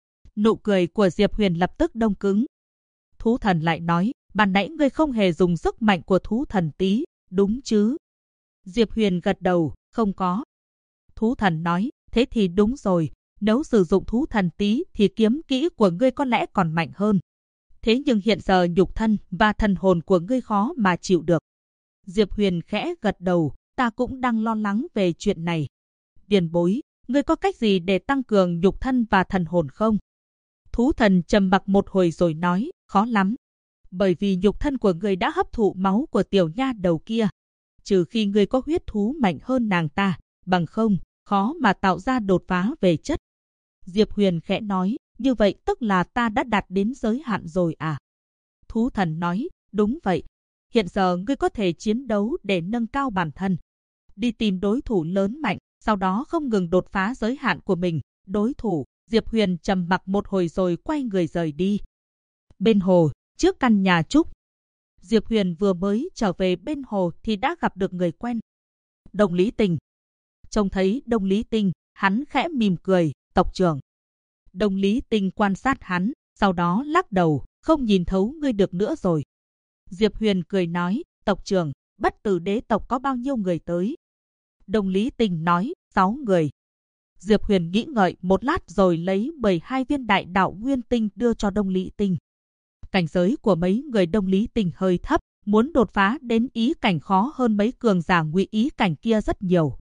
Nụ cười của Diệp Huyền lập tức đông cứng. Thú thần lại nói, ban nãy ngươi không hề dùng sức mạnh của thú thần tí, đúng chứ? Diệp Huyền gật đầu, không có. Thú thần nói, thế thì đúng rồi, nếu sử dụng thú thần tí thì kiếm kỹ của ngươi có lẽ còn mạnh hơn. Thế nhưng hiện giờ nhục thân và thần hồn của ngươi khó mà chịu được. Diệp Huyền khẽ gật đầu, ta cũng đang lo lắng về chuyện này. Tiền bối, ngươi có cách gì để tăng cường nhục thân và thần hồn không? Thú thần trầm mặc một hồi rồi nói, khó lắm. Bởi vì nhục thân của ngươi đã hấp thụ máu của tiểu nha đầu kia. Trừ khi ngươi có huyết thú mạnh hơn nàng ta, bằng không, khó mà tạo ra đột phá về chất. Diệp Huyền khẽ nói, Như vậy tức là ta đã đạt đến giới hạn rồi à? Thú thần nói, đúng vậy. Hiện giờ ngươi có thể chiến đấu để nâng cao bản thân. Đi tìm đối thủ lớn mạnh, sau đó không ngừng đột phá giới hạn của mình. Đối thủ, Diệp Huyền trầm mặc một hồi rồi quay người rời đi. Bên hồ, trước căn nhà Trúc. Diệp Huyền vừa mới trở về bên hồ thì đã gặp được người quen. Đồng Lý Tình. Trông thấy Đồng Lý Tình, hắn khẽ mỉm cười, tộc trưởng. Đồng Lý Tình quan sát hắn, sau đó lắc đầu, không nhìn thấu ngươi được nữa rồi. Diệp Huyền cười nói, tộc trưởng, Bất Tử đế tộc có bao nhiêu người tới? Đồng Lý Tình nói, 6 người. Diệp Huyền nghĩ ngợi một lát rồi lấy 12 viên đại đạo nguyên tinh đưa cho Đồng Lý Tình. Cảnh giới của mấy người Đồng Lý Tình hơi thấp, muốn đột phá đến ý cảnh khó hơn mấy cường giả ngụy ý cảnh kia rất nhiều.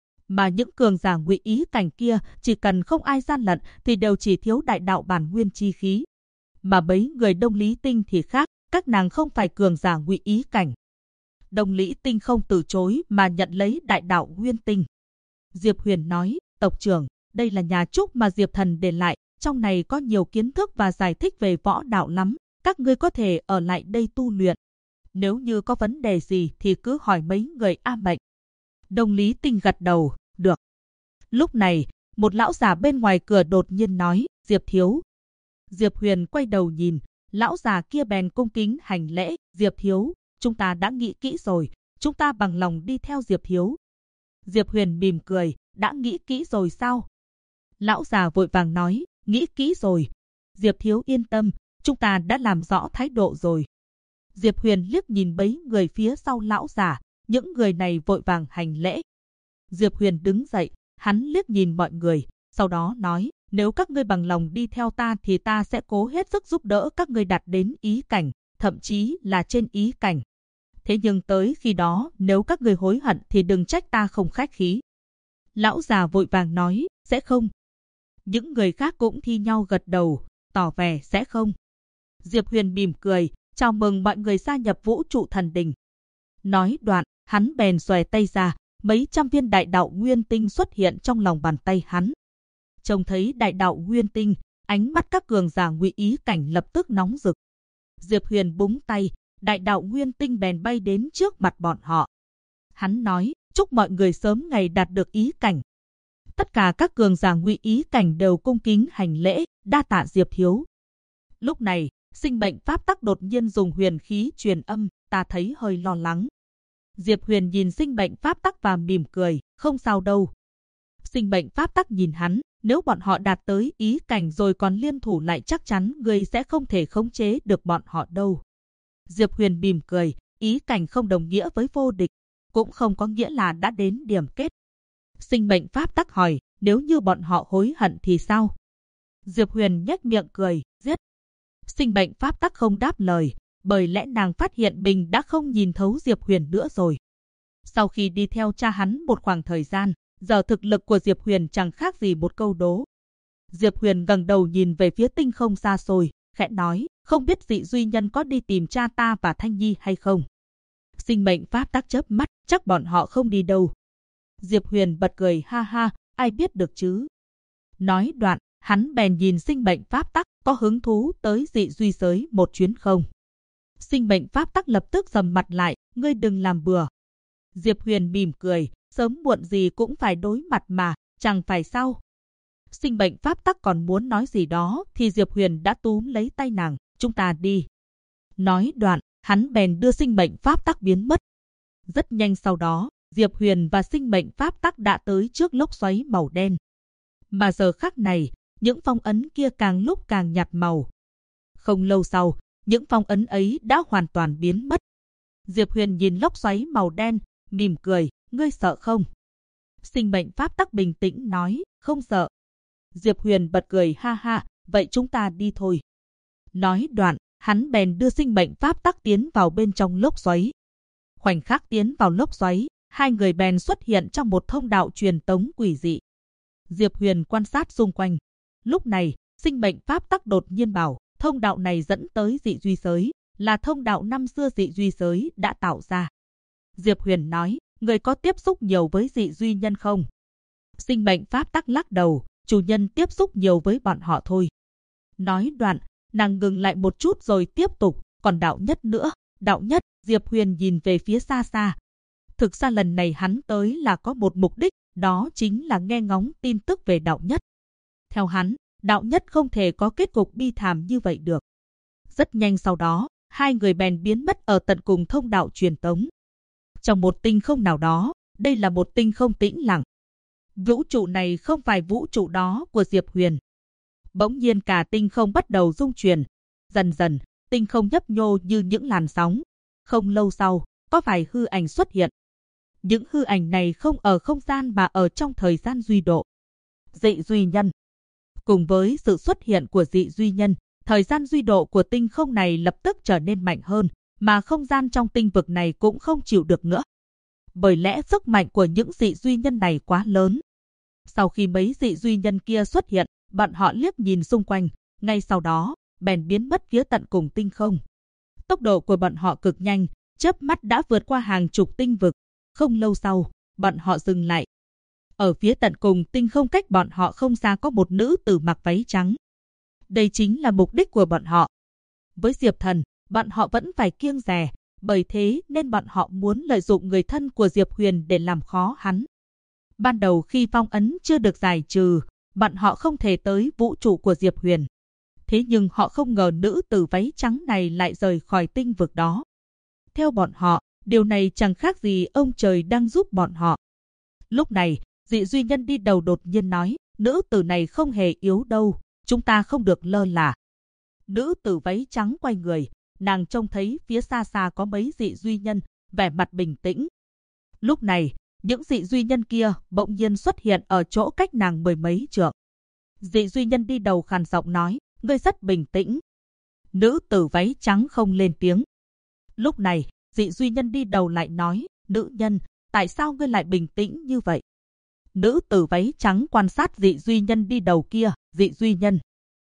Mà những cường giả ngụy ý cảnh kia chỉ cần không ai gian lận thì đều chỉ thiếu đại đạo bản nguyên chi khí. Mà mấy người Đồng Lý Tinh thì khác, các nàng không phải cường giả ngụy ý cảnh. Đồng Lý Tinh không từ chối mà nhận lấy đại đạo nguyên tinh. Diệp Huyền nói, tộc trưởng, đây là nhà Trúc mà Diệp Thần để lại, trong này có nhiều kiến thức và giải thích về võ đạo lắm, các ngươi có thể ở lại đây tu luyện. Nếu như có vấn đề gì thì cứ hỏi mấy người A Mệnh. Đồng Lý Tinh gật đầu, được. Lúc này, một lão già bên ngoài cửa đột nhiên nói, Diệp thiếu. Diệp Huyền quay đầu nhìn, lão già kia bèn cung kính hành lễ, Diệp thiếu, chúng ta đã nghĩ kỹ rồi, chúng ta bằng lòng đi theo Diệp thiếu. Diệp Huyền mỉm cười, đã nghĩ kỹ rồi sao? Lão già vội vàng nói, nghĩ kỹ rồi. Diệp thiếu yên tâm, chúng ta đã làm rõ thái độ rồi. Diệp Huyền liếc nhìn mấy người phía sau lão già, những người này vội vàng hành lễ. Diệp Huyền đứng dậy, hắn liếc nhìn mọi người, sau đó nói, nếu các ngươi bằng lòng đi theo ta thì ta sẽ cố hết sức giúp đỡ các ngươi đạt đến ý cảnh, thậm chí là trên ý cảnh. Thế nhưng tới khi đó, nếu các ngươi hối hận thì đừng trách ta không khách khí. Lão già vội vàng nói, sẽ không. Những người khác cũng thi nhau gật đầu, tỏ vẻ sẽ không. Diệp Huyền mỉm cười, chào mừng mọi người gia nhập vũ trụ thần đình. Nói đoạn, hắn bèn xòe tay ra, mấy trăm viên đại đạo nguyên tinh xuất hiện trong lòng bàn tay hắn. Trông thấy đại đạo nguyên tinh, ánh mắt các cường giả ngụy ý cảnh lập tức nóng rực. Diệp Huyền búng tay, đại đạo nguyên tinh bèn bay đến trước mặt bọn họ. Hắn nói, chúc mọi người sớm ngày đạt được ý cảnh. Tất cả các cường giả ngụy ý cảnh đều cung kính hành lễ, đa tạ Diệp thiếu. Lúc này, sinh mệnh pháp tắc đột nhiên dùng huyền khí truyền âm, ta thấy hơi lo lắng. Diệp Huyền nhìn sinh mệnh pháp tắc và mỉm cười, không sao đâu. Sinh mệnh pháp tắc nhìn hắn, nếu bọn họ đạt tới ý cảnh rồi còn liên thủ lại chắc chắn người sẽ không thể khống chế được bọn họ đâu. Diệp Huyền mỉm cười, ý cảnh không đồng nghĩa với vô địch, cũng không có nghĩa là đã đến điểm kết. Sinh mệnh pháp tắc hỏi, nếu như bọn họ hối hận thì sao? Diệp Huyền nhếch miệng cười, giết. Sinh mệnh pháp tắc không đáp lời, bởi lẽ nàng phát hiện mình đã không nhìn thấu Diệp Huyền nữa rồi. Sau khi đi theo cha hắn một khoảng thời gian, giờ thực lực của Diệp Huyền chẳng khác gì một câu đố. Diệp Huyền ngẩng đầu nhìn về phía tinh không xa xôi, khẽ nói, không biết Dị Duy Nhân có đi tìm cha ta và Thanh Nhi hay không? Sinh mệnh pháp tắc chớp mắt, chắc bọn họ không đi đâu. Diệp Huyền bật cười ha ha, ai biết được chứ? Nói đoạn, hắn bèn nhìn sinh mệnh pháp tắc, có hứng thú tới Dị Duy giới một chuyến không? Sinh mệnh pháp tắc lập tức sầm mặt lại, ngươi đừng làm bừa. Diệp Huyền mỉm cười, sớm muộn gì cũng phải đối mặt mà, chẳng phải sao? Sinh mệnh pháp tắc còn muốn nói gì đó thì Diệp Huyền đã túm lấy tay nàng, chúng ta đi. Nói đoạn, hắn bèn đưa sinh mệnh pháp tắc biến mất. Rất nhanh sau đó, Diệp Huyền và sinh mệnh pháp tắc đã tới trước lốc xoáy màu đen. Mà giờ khắc này, những phong ấn kia càng lúc càng nhạt màu. Không lâu sau, những phong ấn ấy đã hoàn toàn biến mất. Diệp Huyền nhìn lốc xoáy màu đen, mỉm cười, ngươi sợ không? Sinh mệnh pháp tắc bình tĩnh nói, không sợ. Diệp Huyền bật cười ha ha, vậy chúng ta đi thôi. Nói đoạn, hắn bèn đưa sinh mệnh pháp tắc tiến vào bên trong lốc xoáy. Khoảnh khắc tiến vào lốc xoáy, hai người bèn xuất hiện trong một thông đạo truyền tống quỷ dị. Diệp Huyền quan sát xung quanh. Lúc này, sinh mệnh pháp tắc đột nhiên bảo, thông đạo này dẫn tới Dị Duy giới, là thông đạo năm xưa Dị Duy giới đã tạo ra. Diệp Huyền nói, người có tiếp xúc nhiều với Dị Duy Nhân không? Sinh mệnh pháp tắc lắc đầu, chủ nhân tiếp xúc nhiều với bọn họ thôi. Nói đoạn, nàng ngừng lại một chút rồi tiếp tục, còn đạo nhất nữa. Đạo nhất, Diệp Huyền nhìn về phía xa xa. Thực ra lần này hắn tới là có một mục đích, đó chính là nghe ngóng tin tức về đạo nhất. Theo hắn, đạo nhất không thể có kết cục bi thảm như vậy được. Rất nhanh sau đó, hai người bèn biến mất ở tận cùng thông đạo truyền tống. Trong một tinh không nào đó, đây là một tinh không tĩnh lặng. Vũ trụ này không phải vũ trụ đó của Diệp Huyền. Bỗng nhiên cả tinh không bắt đầu rung chuyển. Dần dần, tinh không nhấp nhô như những làn sóng. Không lâu sau, có vài hư ảnh xuất hiện. Những hư ảnh này không ở không gian mà ở trong thời gian duy độ. Dị duy nhân. Cùng với sự xuất hiện của dị duy nhân, thời gian duy độ của tinh không này lập tức trở nên mạnh hơn, mà không gian trong tinh vực này cũng không chịu được nữa. Bởi lẽ sức mạnh của những dị duy nhân này quá lớn. Sau khi mấy dị duy nhân kia xuất hiện, bọn họ liếc nhìn xung quanh, ngay sau đó, bèn biến mất phía tận cùng tinh không. Tốc độ của bọn họ cực nhanh, chớp mắt đã vượt qua hàng chục tinh vực. Không lâu sau, bọn họ dừng lại. Ở phía tận cùng tinh không cách bọn họ không xa có một nữ tử mặc váy trắng. Đây chính là mục đích của bọn họ. Với Diệp Thần, bọn họ vẫn phải kiêng dè, bởi thế nên bọn họ muốn lợi dụng người thân của Diệp Huyền để làm khó hắn. Ban đầu khi phong ấn chưa được giải trừ, bọn họ không thể tới vũ trụ của Diệp Huyền. Thế nhưng họ không ngờ nữ tử váy trắng này lại rời khỏi tinh vực đó. Theo bọn họ, điều này chẳng khác gì ông trời đang giúp bọn họ. Lúc này, dị duy nhân đi đầu đột nhiên nói, nữ tử này không hề yếu đâu, chúng ta không được lơ là. Nữ tử váy trắng quay người, nàng trông thấy phía xa xa có mấy dị duy nhân, vẻ mặt bình tĩnh. Lúc này, những dị duy nhân kia bỗng nhiên xuất hiện ở chỗ cách nàng mười mấy trượng. Dị duy nhân đi đầu khàn giọng nói, ngươi rất bình tĩnh. Nữ tử váy trắng không lên tiếng. Lúc này, dị duy nhân đi đầu lại nói, nữ nhân, tại sao ngươi lại bình tĩnh như vậy? Nữ tử váy trắng quan sát dị duy nhân đi đầu kia, dị duy nhân.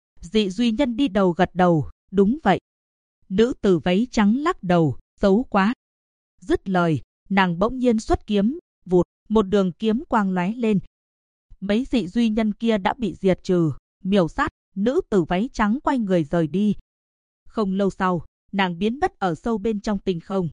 Dị duy nhân đi đầu gật đầu, đúng vậy. Nữ tử váy trắng lắc đầu, xấu quá. Dứt lời, nàng bỗng nhiên xuất kiếm, vụt, một đường kiếm quang lóe lên. Mấy dị duy nhân kia đã bị diệt trừ, miểu sát, nữ tử váy trắng quay người rời đi. Không lâu sau, nàng biến mất ở sâu bên trong tinh không.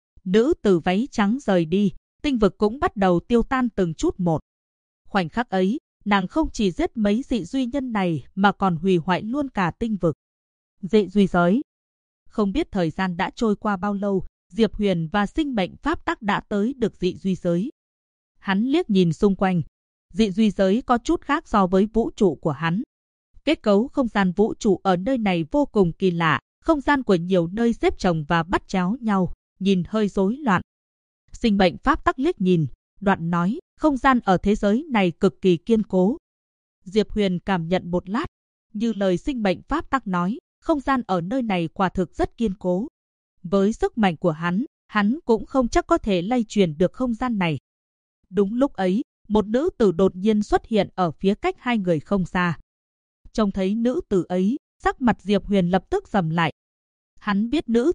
Nữ tử váy trắng rời đi, tinh vực cũng bắt đầu tiêu tan từng chút một. Khoảnh khắc ấy, nàng không chỉ giết mấy dị duy nhân này mà còn hủy hoại luôn cả tinh vực. Dị duy giới. Không biết thời gian đã trôi qua bao lâu, Diệp Huyền và sinh mệnh pháp tắc đã tới được dị duy giới. Hắn liếc nhìn xung quanh. Dị duy giới có chút khác so với vũ trụ của hắn. Kết cấu không gian vũ trụ ở nơi này vô cùng kỳ lạ, không gian của nhiều nơi xếp chồng và bắt chéo nhau, nhìn hơi rối loạn. Sinh mệnh pháp tắc liếc nhìn, đoạn nói, không gian ở thế giới này cực kỳ kiên cố. Diệp Huyền cảm nhận một lát, như lời sinh mệnh pháp tắc nói, không gian ở nơi này quả thực rất kiên cố. Với sức mạnh của hắn cũng không chắc có thể lay truyền được không gian này. Đúng lúc ấy, một nữ tử đột nhiên xuất hiện ở phía cách hai người không xa. Trông thấy nữ tử ấy, sắc mặt Diệp Huyền lập tức sầm lại. Hắn biết nữ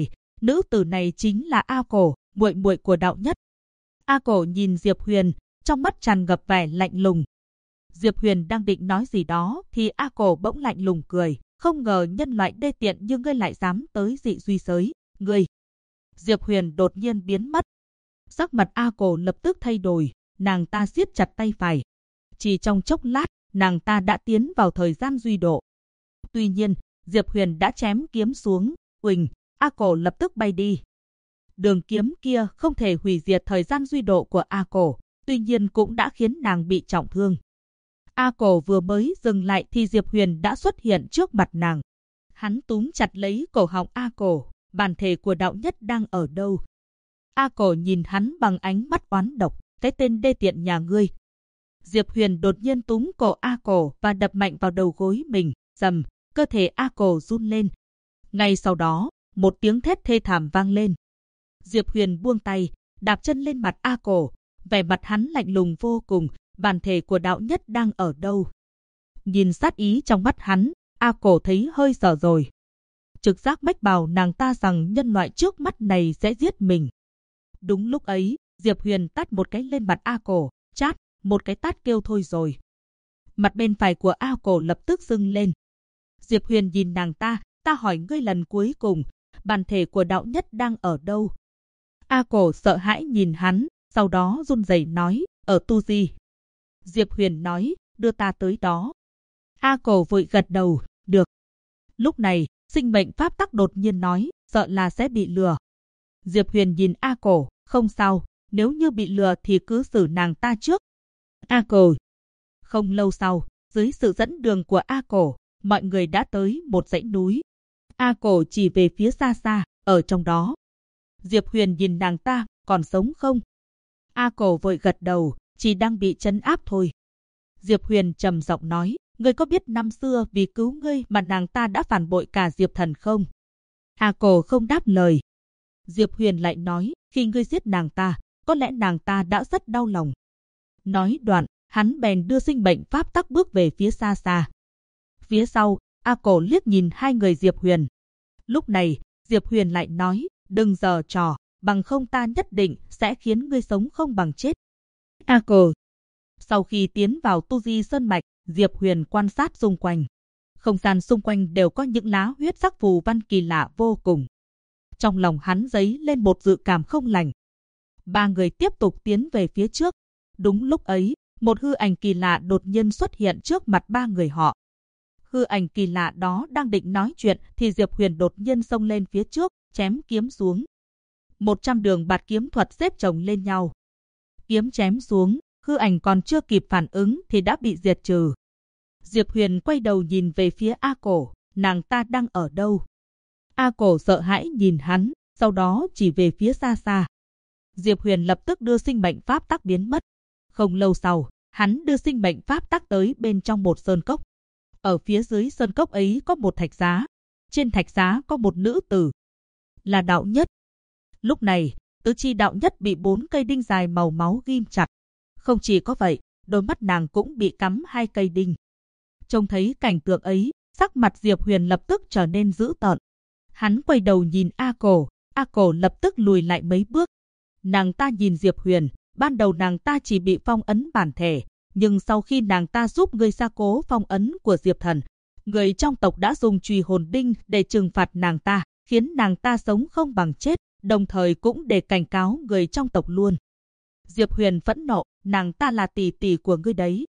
tử này chính là A Cổ, muội muội của đạo nhất. A Cổ nhìn Diệp Huyền, trong mắt tràn ngập vẻ lạnh lùng. Diệp Huyền đang định nói gì đó thì A Cổ bỗng lạnh lùng cười, không ngờ nhân loại đê tiện như ngươi lại dám tới dị duy giới, ngươi. Diệp Huyền đột nhiên biến mất. Sắc mặt A Cổ lập tức thay đổi, nàng ta siết chặt tay phải. Chỉ trong chốc lát, nàng ta đã tiến vào thời gian duy độ. Tuy nhiên, Diệp Huyền đã chém kiếm xuống, uỳnh, A Cổ lập tức bay đi. Đường kiếm kia không thể hủy diệt thời gian duy độ của A Cổ, tuy nhiên cũng đã khiến nàng bị trọng thương. A Cổ vừa mới dừng lại thì Diệp Huyền đã xuất hiện trước mặt nàng. Hắn túm chặt lấy cổ họng A Cổ, bản thể của đạo nhất đang ở đâu? A Cổ nhìn hắn bằng ánh mắt oán độc, cái tên đê tiện nhà ngươi. Diệp Huyền đột nhiên túm cổ A Cổ và đập mạnh vào đầu gối mình, rầm, cơ thể A Cổ run lên. Ngay sau đó, một tiếng thét thê thảm vang lên. Diệp Huyền buông tay, đạp chân lên mặt A Cổ, vẻ mặt hắn lạnh lùng vô cùng, bản thể của đạo nhất đang ở đâu? Nhìn sát ý trong mắt hắn, A Cổ thấy hơi sợ rồi. Trực giác mách bảo nàng ta rằng nhân loại trước mắt này sẽ giết mình. Đúng lúc ấy, Diệp Huyền tát một cái lên mặt A Cổ, chát, một cái tát kêu thôi rồi. Mặt bên phải của A Cổ lập tức sưng lên. Diệp Huyền nhìn nàng ta hỏi ngươi lần cuối cùng, bản thể của đạo nhất đang ở đâu? A Cổ sợ hãi nhìn hắn, sau đó run rẩy nói, ở Tu Di. Diệp Huyền nói, đưa ta tới đó. A Cổ vội gật đầu, được. Lúc này, sinh mệnh pháp tắc đột nhiên nói, sợ là sẽ bị lừa. Diệp Huyền nhìn A Cổ, không sao, nếu như bị lừa thì cứ xử nàng ta trước. A Cổ. Không lâu sau, dưới sự dẫn đường của A Cổ, mọi người đã tới một dãy núi. A Cổ chỉ về phía xa xa, ở trong đó. Diệp Huyền nhìn nàng ta, còn sống không? A Cổ vội gật đầu, chỉ đang bị trấn áp thôi. Diệp Huyền trầm giọng nói, ngươi có biết năm xưa vì cứu ngươi mà nàng ta đã phản bội cả Diệp Thần không? A Cổ không đáp lời. Diệp Huyền lại nói, khi ngươi giết nàng ta, có lẽ nàng ta đã rất đau lòng. Nói đoạn, hắn bèn đưa sinh mệnh pháp tắc bước về phía xa xa. Phía sau, A Cổ liếc nhìn hai người Diệp Huyền. Lúc này, Diệp Huyền lại nói, đừng giở trò, bằng không ta nhất định sẽ khiến ngươi sống không bằng chết. A Cổ. Sau khi tiến vào Tu Di Sơn Mạch, Diệp Huyền quan sát xung quanh. Không gian xung quanh đều có những lá huyết sắc phù văn kỳ lạ vô cùng. Trong lòng hắn dấy lên một dự cảm không lành. Ba người tiếp tục tiến về phía trước. Đúng lúc ấy, một hư ảnh kỳ lạ đột nhiên xuất hiện trước mặt ba người họ. Hư ảnh kỳ lạ đó đang định nói chuyện thì Diệp Huyền đột nhiên xông lên phía trước, chém kiếm xuống. 100 đường bạt kiếm thuật xếp chồng lên nhau. Kiếm chém xuống, hư ảnh còn chưa kịp phản ứng thì đã bị diệt trừ. Diệp Huyền quay đầu nhìn về phía A Cổ, nàng ta đang ở đâu? A Cổ sợ hãi nhìn hắn, sau đó chỉ về phía xa xa. Diệp Huyền lập tức đưa sinh mệnh pháp tắc biến mất. Không lâu sau, hắn đưa sinh mệnh pháp tắc tới bên trong một sơn cốc. Ở phía dưới sơn cốc ấy có một thạch giá. Trên thạch giá có một nữ tử. Là đạo nhất. Lúc này, tứ chi đạo nhất bị 4 cây đinh dài màu máu ghim chặt. Không chỉ có vậy, đôi mắt nàng cũng bị cắm 2 cây đinh. Trông thấy cảnh tượng ấy, sắc mặt Diệp Huyền lập tức trở nên dữ tợn. Hắn quay đầu nhìn A Cổ lập tức lùi lại mấy bước. Nàng ta nhìn Diệp Huyền, ban đầu nàng ta chỉ bị phong ấn bản thể, nhưng sau khi nàng ta giúp người gia cố phong ấn của Diệp Thần, người trong tộc đã dùng chùy hồn đinh để trừng phạt nàng ta, khiến nàng ta sống không bằng chết, đồng thời cũng để cảnh cáo người trong tộc luôn. Diệp Huyền phẫn nộ, nàng ta là tỷ tỷ của ngươi đấy.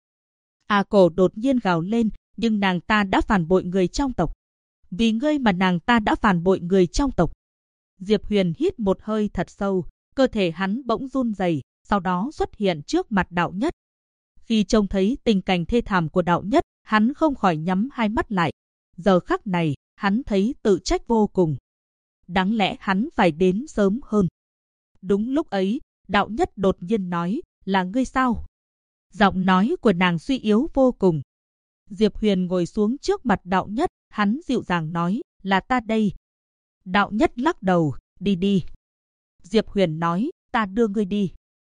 A Cổ đột nhiên gào lên, nhưng nàng ta đã phản bội người trong tộc. Vì ngươi mà nàng ta đã phản bội người trong tộc. Diệp Huyền hít một hơi thật sâu, cơ thể hắn bỗng run rẩy, sau đó xuất hiện trước mặt đạo nhất. Khi trông thấy tình cảnh thê thảm của đạo nhất, hắn không khỏi nhắm hai mắt lại. Giờ khắc này, hắn thấy tự trách vô cùng. Đáng lẽ hắn phải đến sớm hơn. Đúng lúc ấy, đạo nhất đột nhiên nói, là ngươi sao? Giọng nói của nàng suy yếu vô cùng. Diệp Huyền ngồi xuống trước mặt đạo nhất, hắn dịu dàng nói, là ta đây. Đạo nhất lắc đầu, đi đi. Diệp Huyền nói, ta đưa ngươi đi.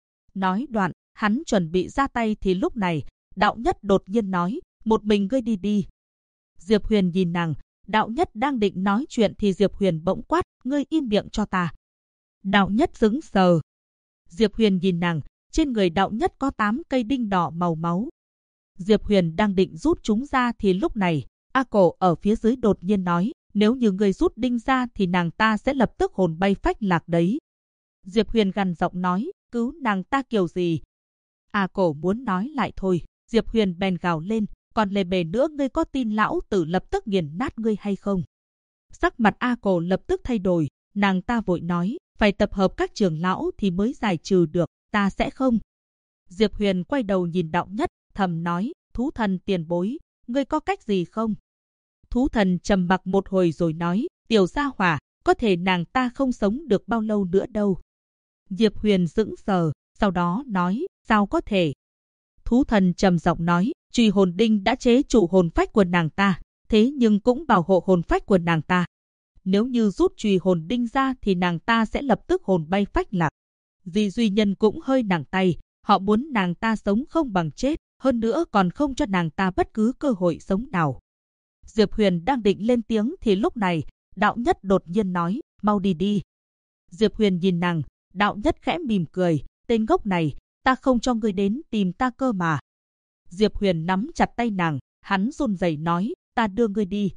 Nói đoạn, hắn chuẩn bị ra tay thì lúc này, đạo nhất đột nhiên nói, một mình ngươi đi đi. Diệp Huyền nhìn nàng, đạo nhất đang định nói chuyện thì Diệp Huyền bỗng quát, ngươi im miệng cho ta. Đạo nhất sững sờ. Diệp Huyền nhìn nàng, trên người đạo nhất có 8 cây đinh đỏ màu máu. Diệp Huyền đang định rút chúng ra thì lúc này, A Cổ ở phía dưới đột nhiên nói, nếu như ngươi rút đinh ra thì nàng ta sẽ lập tức hồn bay phách lạc đấy. Diệp Huyền gằn giọng nói, cứu nàng ta kiểu gì? A Cổ muốn nói lại thôi, Diệp Huyền bèn gào lên, còn lề bề nữa ngươi có tin lão tử lập tức nghiền nát ngươi hay không? Sắc mặt A Cổ lập tức thay đổi, nàng ta vội nói, phải tập hợp các trưởng lão thì mới giải trừ được, ta sẽ không. Diệp Huyền quay đầu nhìn đạo nhất, thầm nói, thú thần tiền bối, ngươi có cách gì không? Thú thần trầm mặc một hồi rồi nói, tiểu gia hỏa, có thể nàng ta không sống được bao lâu nữa đâu. Diệp Huyền sững sờ, sau đó nói, sao có thể? Thú thần trầm giọng nói, chùy hồn đinh đã chế trụ hồn phách của nàng ta, thế nhưng cũng bảo hộ hồn phách của nàng ta. Nếu như rút chùy hồn đinh ra thì nàng ta sẽ lập tức hồn bay phách lạc. Di Duy Nhân cũng hơi nặng tay, họ muốn nàng ta sống không bằng chết, hơn nữa còn không cho nàng ta bất cứ cơ hội sống nào. Diệp Huyền đang định lên tiếng thì lúc này, đạo nhất đột nhiên nói, mau đi đi. Diệp Huyền nhìn nàng, đạo nhất khẽ mỉm cười, tên ngốc này, ta không cho ngươi đến tìm ta cơ mà. Diệp Huyền nắm chặt tay nàng, hắn run rẩy nói, ta đưa ngươi đi,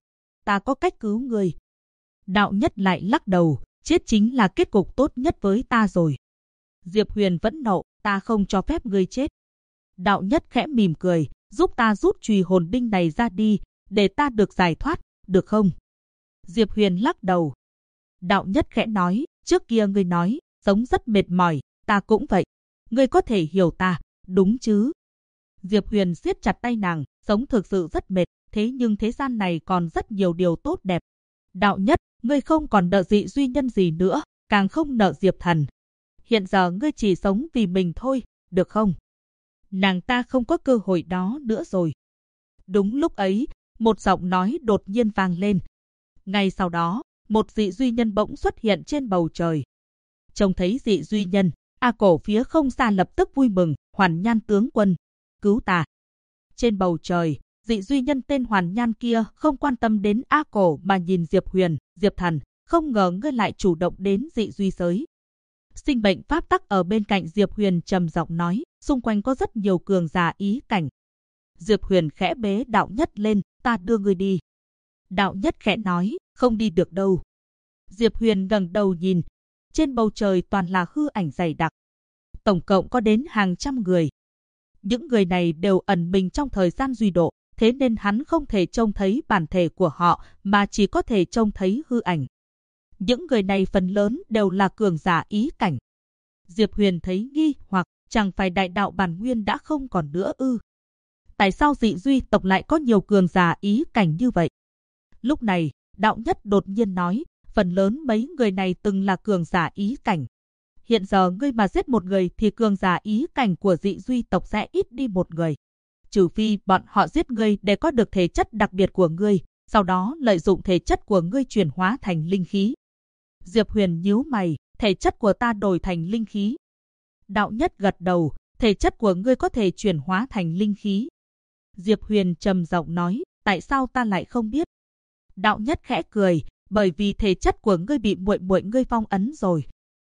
ta có cách cứu ngươi. Đạo Nhất lại lắc đầu, chết chính là kết cục tốt nhất với ta rồi. Diệp Huyền vẫn nộ, ta không cho phép ngươi chết. Đạo Nhất khẽ mỉm cười, giúp ta rút chùy hồn đinh này ra đi, để ta được giải thoát, được không? Diệp Huyền lắc đầu. Đạo Nhất khẽ nói, trước kia ngươi nói, sống rất mệt mỏi, ta cũng vậy. Ngươi có thể hiểu ta, đúng chứ? Diệp Huyền siết chặt tay nàng, sống thực sự rất mệt, thế nhưng thế gian này còn rất nhiều điều tốt đẹp. Đạo Nhất, ngươi không còn nợ Dị Duy Nhân gì nữa, càng không nợ Diệp Thần. Hiện giờ ngươi chỉ sống vì mình thôi, được không? Nàng ta không có cơ hội đó nữa rồi. Đúng lúc ấy, một giọng nói đột nhiên vang lên. Ngay sau đó, một Dị Duy Nhân bỗng xuất hiện trên bầu trời. Trông thấy Dị Duy Nhân, A Cổ phía không xa lập tức vui mừng, Hoàn Nhan tướng quân, cứu ta. Trên bầu trời, Dị Duy Nhân tên Hoàn Nhan kia không quan tâm đến A Cổ mà nhìn Diệp Huyền, Diệp Thần, không ngờ ngươi lại chủ động đến Dị Duy giới. Sinh mệnh pháp tắc ở bên cạnh Diệp Huyền trầm giọng nói, xung quanh có rất nhiều cường giả ý cảnh. Diệp Huyền khẽ bế Đạo Nhất lên, ta đưa ngươi đi. Đạo Nhất khẽ nói, không đi được đâu. Diệp Huyền ngẩng đầu nhìn, trên bầu trời toàn là hư ảnh dày đặc. Tổng cộng có đến hàng trăm người. Những người này đều ẩn mình trong thời gian duy độ, thế nên hắn không thể trông thấy bản thể của họ mà chỉ có thể trông thấy hư ảnh. Những người này phần lớn đều là cường giả ý cảnh. Diệp Huyền thấy nghi hoặc, chẳng phải đại đạo bản nguyên đã không còn nữa ư? Tại sao Dị Duy tộc lại có nhiều cường giả ý cảnh như vậy? Lúc này, Đạo Nhất đột nhiên nói, phần lớn mấy người này từng là cường giả ý cảnh. Hiện giờ ngươi mà giết một người thì cường giả ý cảnh của Dị Duy tộc sẽ ít đi một người. Trừ phi bọn họ giết ngươi để có được thể chất đặc biệt của ngươi, sau đó lợi dụng thể chất của ngươi chuyển hóa thành linh khí. Diệp Huyền nhíu mày, thể chất của ta đổi thành linh khí. Đạo Nhất gật đầu, thể chất của ngươi có thể chuyển hóa thành linh khí. Diệp Huyền trầm giọng nói, tại sao ta lại không biết? Đạo Nhất khẽ cười, bởi vì thể chất của ngươi bị muội muội ngươi phong ấn rồi.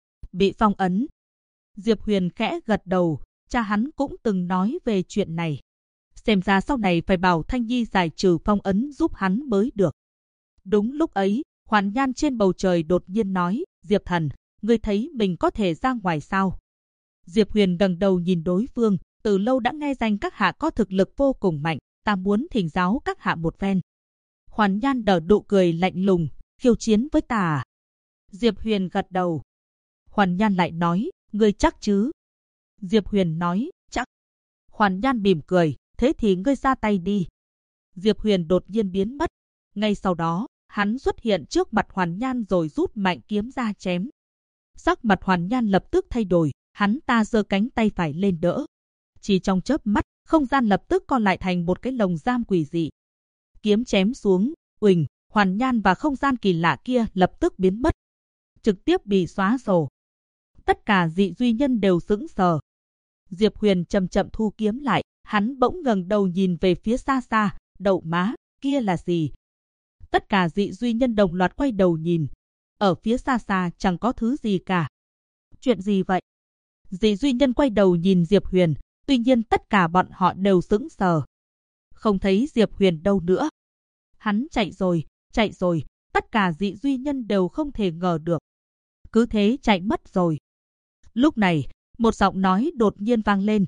Bị phong ấn? Diệp Huyền khẽ gật đầu, cha hắn cũng từng nói về chuyện này. Xem ra sau này phải bảo Thanh Nhi giải trừ phong ấn giúp hắn mới được. Đúng lúc ấy, Hoàn Nhan trên bầu trời đột nhiên nói, Diệp Thần, ngươi thấy mình có thể ra ngoài sao? Diệp Huyền ngẩng đầu nhìn đối phương, từ lâu đã nghe danh các hạ có thực lực vô cùng mạnh, ta muốn thỉnh giáo các hạ một phen. Hoàn Nhan nở nụ cười lạnh lùng, khiêu chiến với ta à? Diệp Huyền gật đầu. Hoàn Nhan lại nói, ngươi chắc chứ? Diệp Huyền nói, chắc. Hoàn Nhan mỉm cười, thế thì ngươi ra tay đi. Diệp Huyền đột nhiên biến mất. Ngay sau đó, hắn xuất hiện trước mặt Hoàn Nhan rồi rút mạnh kiếm ra chém. Sắc mặt Hoàn Nhan lập tức thay đổi, hắn ta giơ cánh tay phải lên đỡ. Chỉ trong chớp mắt, không gian lập tức co lại thành một cái lồng giam quỷ dị. Kiếm chém xuống, uỳnh, Hoàn Nhan và không gian kỳ lạ kia lập tức biến mất. Trực tiếp bị xóa sổ. Tất cả Dị Duy Nhân đều sững sờ. Diệp Huyền chậm chậm thu kiếm lại, hắn bỗng ngẩng đầu nhìn về phía xa xa, đậu má, kia là gì? Tất cả Dị Duy Nhân đồng loạt quay đầu nhìn. Ở phía xa xa chẳng có thứ gì cả. Chuyện gì vậy? Dị Duy Nhân quay đầu nhìn Diệp Huyền, tuy nhiên tất cả bọn họ đều sững sờ. Không thấy Diệp Huyền đâu nữa. Hắn chạy rồi, tất cả Dị Duy Nhân đều không thể ngờ được. Cứ thế chạy mất rồi. Lúc này, một giọng nói đột nhiên vang lên,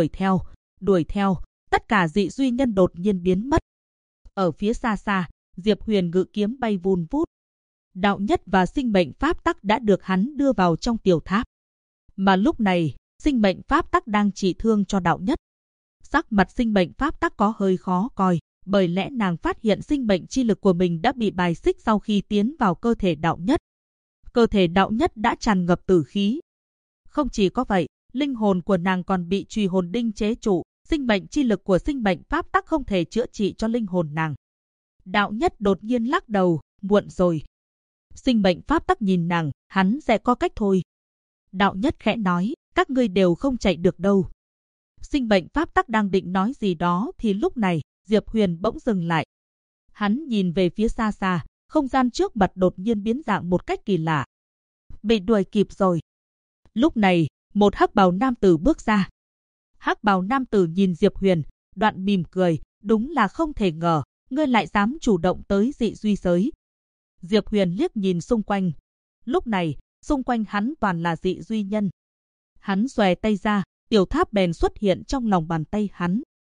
đuổi theo, tất cả Dị Duy Nhân đột nhiên biến mất. Ở phía xa xa, Diệp Huyền ngự kiếm bay vun vút. Đạo Nhất và sinh mệnh pháp tắc đã được hắn đưa vào trong tiểu tháp. Mà lúc này, sinh mệnh pháp tắc đang trị thương cho Đạo Nhất. Sắc mặt sinh mệnh pháp tắc có hơi khó coi, bởi lẽ nàng phát hiện sinh mệnh chi lực của mình đã bị bài xích sau khi tiến vào cơ thể Đạo Nhất. Cơ thể Đạo Nhất đã tràn ngập tử khí. Không chỉ có vậy, linh hồn của nàng còn bị chùy hồn đinh chế trụ, sinh mệnh chi lực của sinh mệnh pháp tắc không thể chữa trị cho linh hồn nàng. Đạo Nhất đột nhiên lắc đầu, muộn rồi. Sinh mệnh pháp tắc nhìn nàng, hắn sẽ có cách thôi. Đạo Nhất khẽ nói, các ngươi đều không chạy được đâu. Sinh mệnh pháp tắc đang định nói gì đó thì lúc này, Diệp Huyền bỗng dừng lại. Hắn nhìn về phía xa xa, không gian trước mặt đột nhiên biến dạng một cách kỳ lạ. Bị đuổi kịp rồi. Lúc này, một hắc bào nam tử bước ra. Hắc bào nam tử nhìn Diệp Huyền, đoạn mỉm cười, đúng là không thể ngờ, ngươi lại dám chủ động tới dị duy giới. Diệp Huyền liếc nhìn xung quanh. Lúc này, xung quanh hắn toàn là dị duy nhân. Hắn xòe tay ra, tiểu tháp bèn xuất hiện trong lòng bàn tay hắn.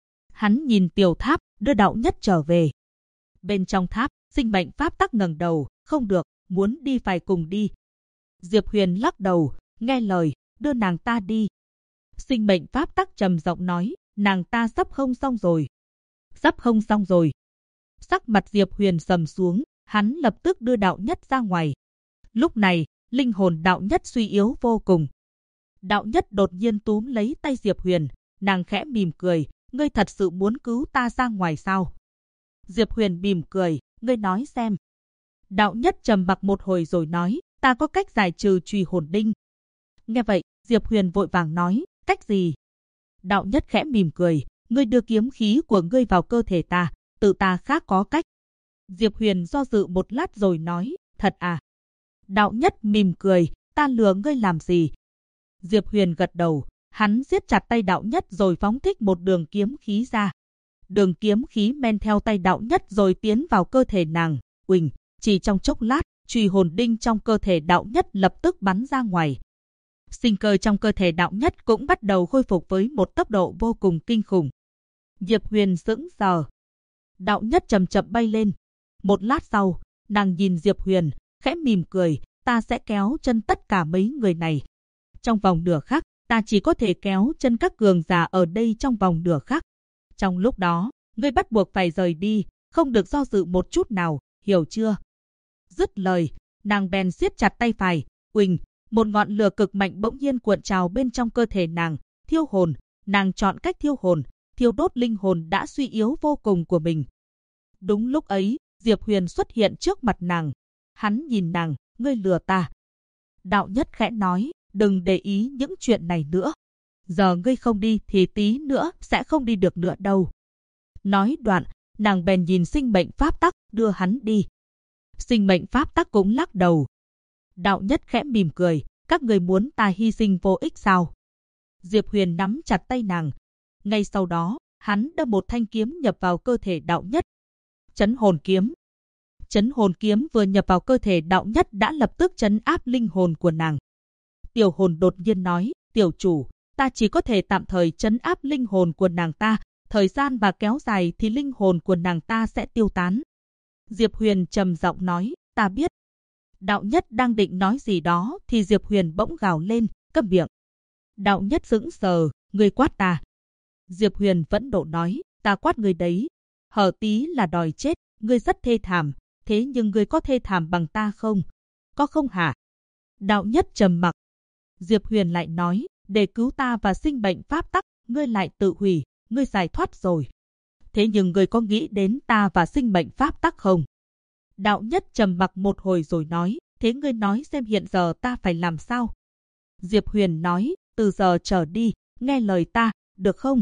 Hắn nhìn tiểu tháp, đưa đạo nhất trở về. Bên trong tháp, sinh mệnh pháp tắc ngẩng đầu, không được, muốn đi phải cùng đi. Diệp Huyền lắc đầu, nghe lời, đưa nàng ta đi. Sinh mệnh pháp tắc trầm giọng nói, nàng ta sắp không xong rồi. Sắp không xong rồi. Sắc mặt Diệp Huyền sầm xuống, hắn lập tức đưa đạo nhất ra ngoài. Lúc này, linh hồn đạo nhất suy yếu vô cùng. Đạo nhất đột nhiên túm lấy tay Diệp Huyền, nàng khẽ mỉm cười, ngươi thật sự muốn cứu ta ra ngoài sao? Diệp Huyền mỉm cười, ngươi nói xem. Đạo nhất trầm mặc một hồi rồi nói, ta có cách giải trừ trùy hồn đinh. Nghe vậy, Diệp Huyền vội vàng nói, cách gì? Đạo nhất khẽ mỉm cười, ngươi đưa kiếm khí của ngươi vào cơ thể ta, tự ta khác có cách. Diệp Huyền do dự một lát rồi nói, thật à? Đạo nhất mỉm cười, ta lừa ngươi làm gì? Diệp Huyền gật đầu, hắn siết chặt tay đạo nhất rồi phóng thích một đường kiếm khí ra. Đường kiếm khí men theo tay đạo nhất rồi tiến vào cơ thể nàng. Uỳnh, chỉ trong chốc lát, trùy hồn đinh trong cơ thể đạo nhất lập tức bắn ra ngoài. Sinh cơ trong cơ thể đạo nhất cũng bắt đầu khôi phục với một tốc độ vô cùng kinh khủng. Diệp Huyền sững sờ. Đạo nhất chậm chậm bay lên. Một lát sau, nàng nhìn Diệp Huyền, khẽ mỉm cười, ta sẽ kéo chân tất cả mấy người này. Trong vòng nửa khắc, ta chỉ có thể kéo chân các cường giả ở đây trong vòng nửa khắc. Trong lúc đó, ngươi bắt buộc phải rời đi, không được do dự một chút nào, hiểu chưa? Dứt lời, nàng bèn siết chặt tay phải, uỳnh, một ngọn lửa cực mạnh bỗng nhiên cuộn trào bên trong cơ thể nàng, thiêu hồn, nàng chọn cách thiêu hồn, thiêu đốt linh hồn đã suy yếu vô cùng của mình. Đúng lúc ấy, Diệp Huyền xuất hiện trước mặt nàng. Hắn nhìn nàng, ngươi lừa ta. Đạo nhất khẽ nói, đừng để ý những chuyện này nữa. Giờ ngươi không đi thì tí nữa sẽ không đi được nữa đâu. Nói đoạn, nàng bèn nhìn sinh mệnh pháp tắc, đưa hắn đi. Sinh mệnh pháp tắc cũng lắc đầu. Đạo nhất khẽ mỉm cười, các người muốn ta hy sinh vô ích sao? Diệp Huyền nắm chặt tay nàng. Ngay sau đó, hắn đâm một thanh kiếm nhập vào cơ thể đạo nhất. Chấn hồn kiếm. Chấn hồn kiếm vừa nhập vào cơ thể đạo nhất đã lập tức trấn áp linh hồn của nàng. Tiểu hồn đột nhiên nói, tiểu chủ, ta chỉ có thể tạm thời trấn áp linh hồn của nàng ta, thời gian và kéo dài thì linh hồn của nàng ta sẽ tiêu tán. Diệp Huyền trầm giọng nói, ta biết. Đạo nhất đang định nói gì đó thì Diệp Huyền bỗng gào lên, câm miệng. Đạo nhất sững sờ, ngươi quát ta. Diệp Huyền vẫn nộ nói, ta quát ngươi đấy. Hở tí là đòi chết, ngươi rất thê thảm, thế nhưng ngươi có thê thảm bằng ta không? Có không hả? Đạo nhất trầm mặc. Diệp Huyền lại nói, để cứu ta và sinh mệnh pháp tắc, ngươi lại tự hủy, ngươi giải thoát rồi. Thế nhưng ngươi có nghĩ đến ta và sinh mệnh pháp tắc không? Đạo nhất trầm mặc một hồi rồi nói, thế ngươi nói xem hiện giờ ta phải làm sao? Diệp Huyền nói, từ giờ trở đi, nghe lời ta, được không?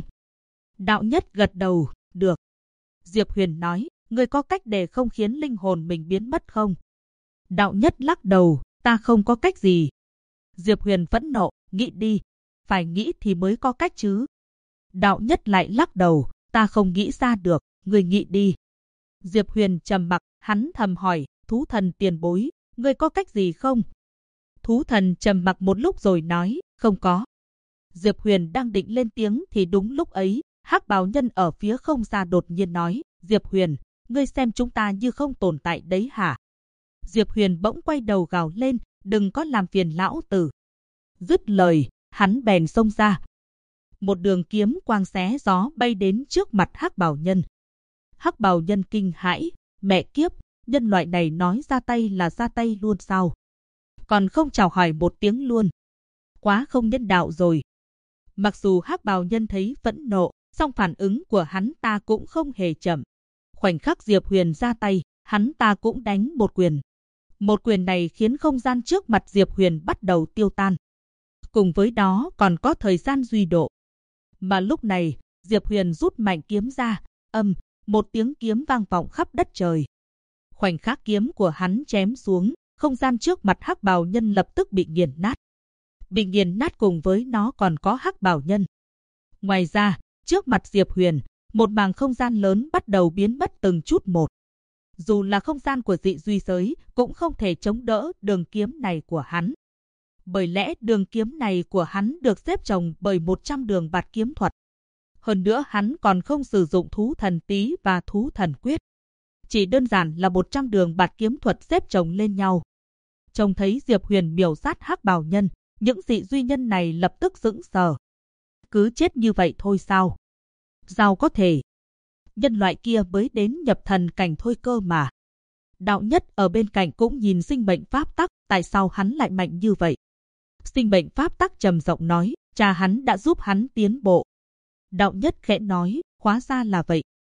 Đạo nhất gật đầu, được. Diệp Huyền nói, ngươi có cách để không khiến linh hồn mình biến mất không? Đạo nhất lắc đầu, ta không có cách gì. Diệp Huyền phẫn nộ, nghĩ đi. Phải nghĩ thì mới có cách chứ. Đạo nhất lại lắc đầu, ta không nghĩ ra được, ngươi nghĩ đi. Diệp Huyền trầm mặc, hắn thầm hỏi, thú thần tiền bối, ngươi có cách gì không? Thú thần trầm mặc một lúc rồi nói, không có. Diệp Huyền đang định lên tiếng thì đúng lúc ấy, Hắc Bào Nhân ở phía không xa đột nhiên nói, Diệp Huyền, ngươi xem chúng ta như không tồn tại đấy hả? Diệp Huyền bỗng quay đầu gào lên, đừng có làm phiền lão tử. Dứt lời, hắn bèn xông ra. Một đường kiếm quang xé gió bay đến trước mặt Hắc Bào Nhân. Hắc Bào Nhân kinh hãi, mẹ kiếp, nhân loại này nói ra tay là ra tay luôn sao? Còn không chào hỏi một tiếng luôn. Quá không nhân đạo rồi. Mặc dù Hắc Bào Nhân thấy phẫn nộ, song phản ứng của hắn ta cũng không hề chậm. Khoảnh khắc Diệp Huyền ra tay, hắn ta cũng đánh một quyền. Một quyền này khiến không gian trước mặt Diệp Huyền bắt đầu tiêu tan. Cùng với đó còn có thời gian duy độ. Mà lúc này, Diệp Huyền rút mạnh kiếm ra, một tiếng kiếm vang vọng khắp đất trời. Khoảnh khắc kiếm của hắn chém xuống, không gian trước mặt Hắc Bào Nhân lập tức bị nghiền nát. Bị nghiền nát cùng với nó còn có Hắc Bào Nhân. Ngoài ra, trước mặt Diệp Huyền, một mảng không gian lớn bắt đầu biến mất từng chút một. Dù là không gian của dị duy giới, cũng không thể chống đỡ đường kiếm này của hắn. Bởi lẽ đường kiếm này của hắn được xếp chồng bởi 100 đường bạt kiếm thuật. Hơn nữa hắn còn không sử dụng thú thần tí và thú thần quyết. Chỉ đơn giản là 100 đường bạt kiếm thuật xếp chồng lên nhau. Trông thấy Diệp Huyền miểu sát hắc bào nhân, những dị duy nhân này lập tức sững sờ. Cứ chết như vậy thôi sao? Sao có thể? Nhân loại kia mới đến nhập thần cảnh thôi cơ mà. Đạo Nhất ở bên cạnh cũng nhìn sinh mệnh pháp tắc, tại sao hắn lại mạnh như vậy? Sinh mệnh pháp tắc trầm giọng nói, cha hắn đã giúp hắn tiến bộ. Đạo Nhất khẽ nói, hóa ra là vậy.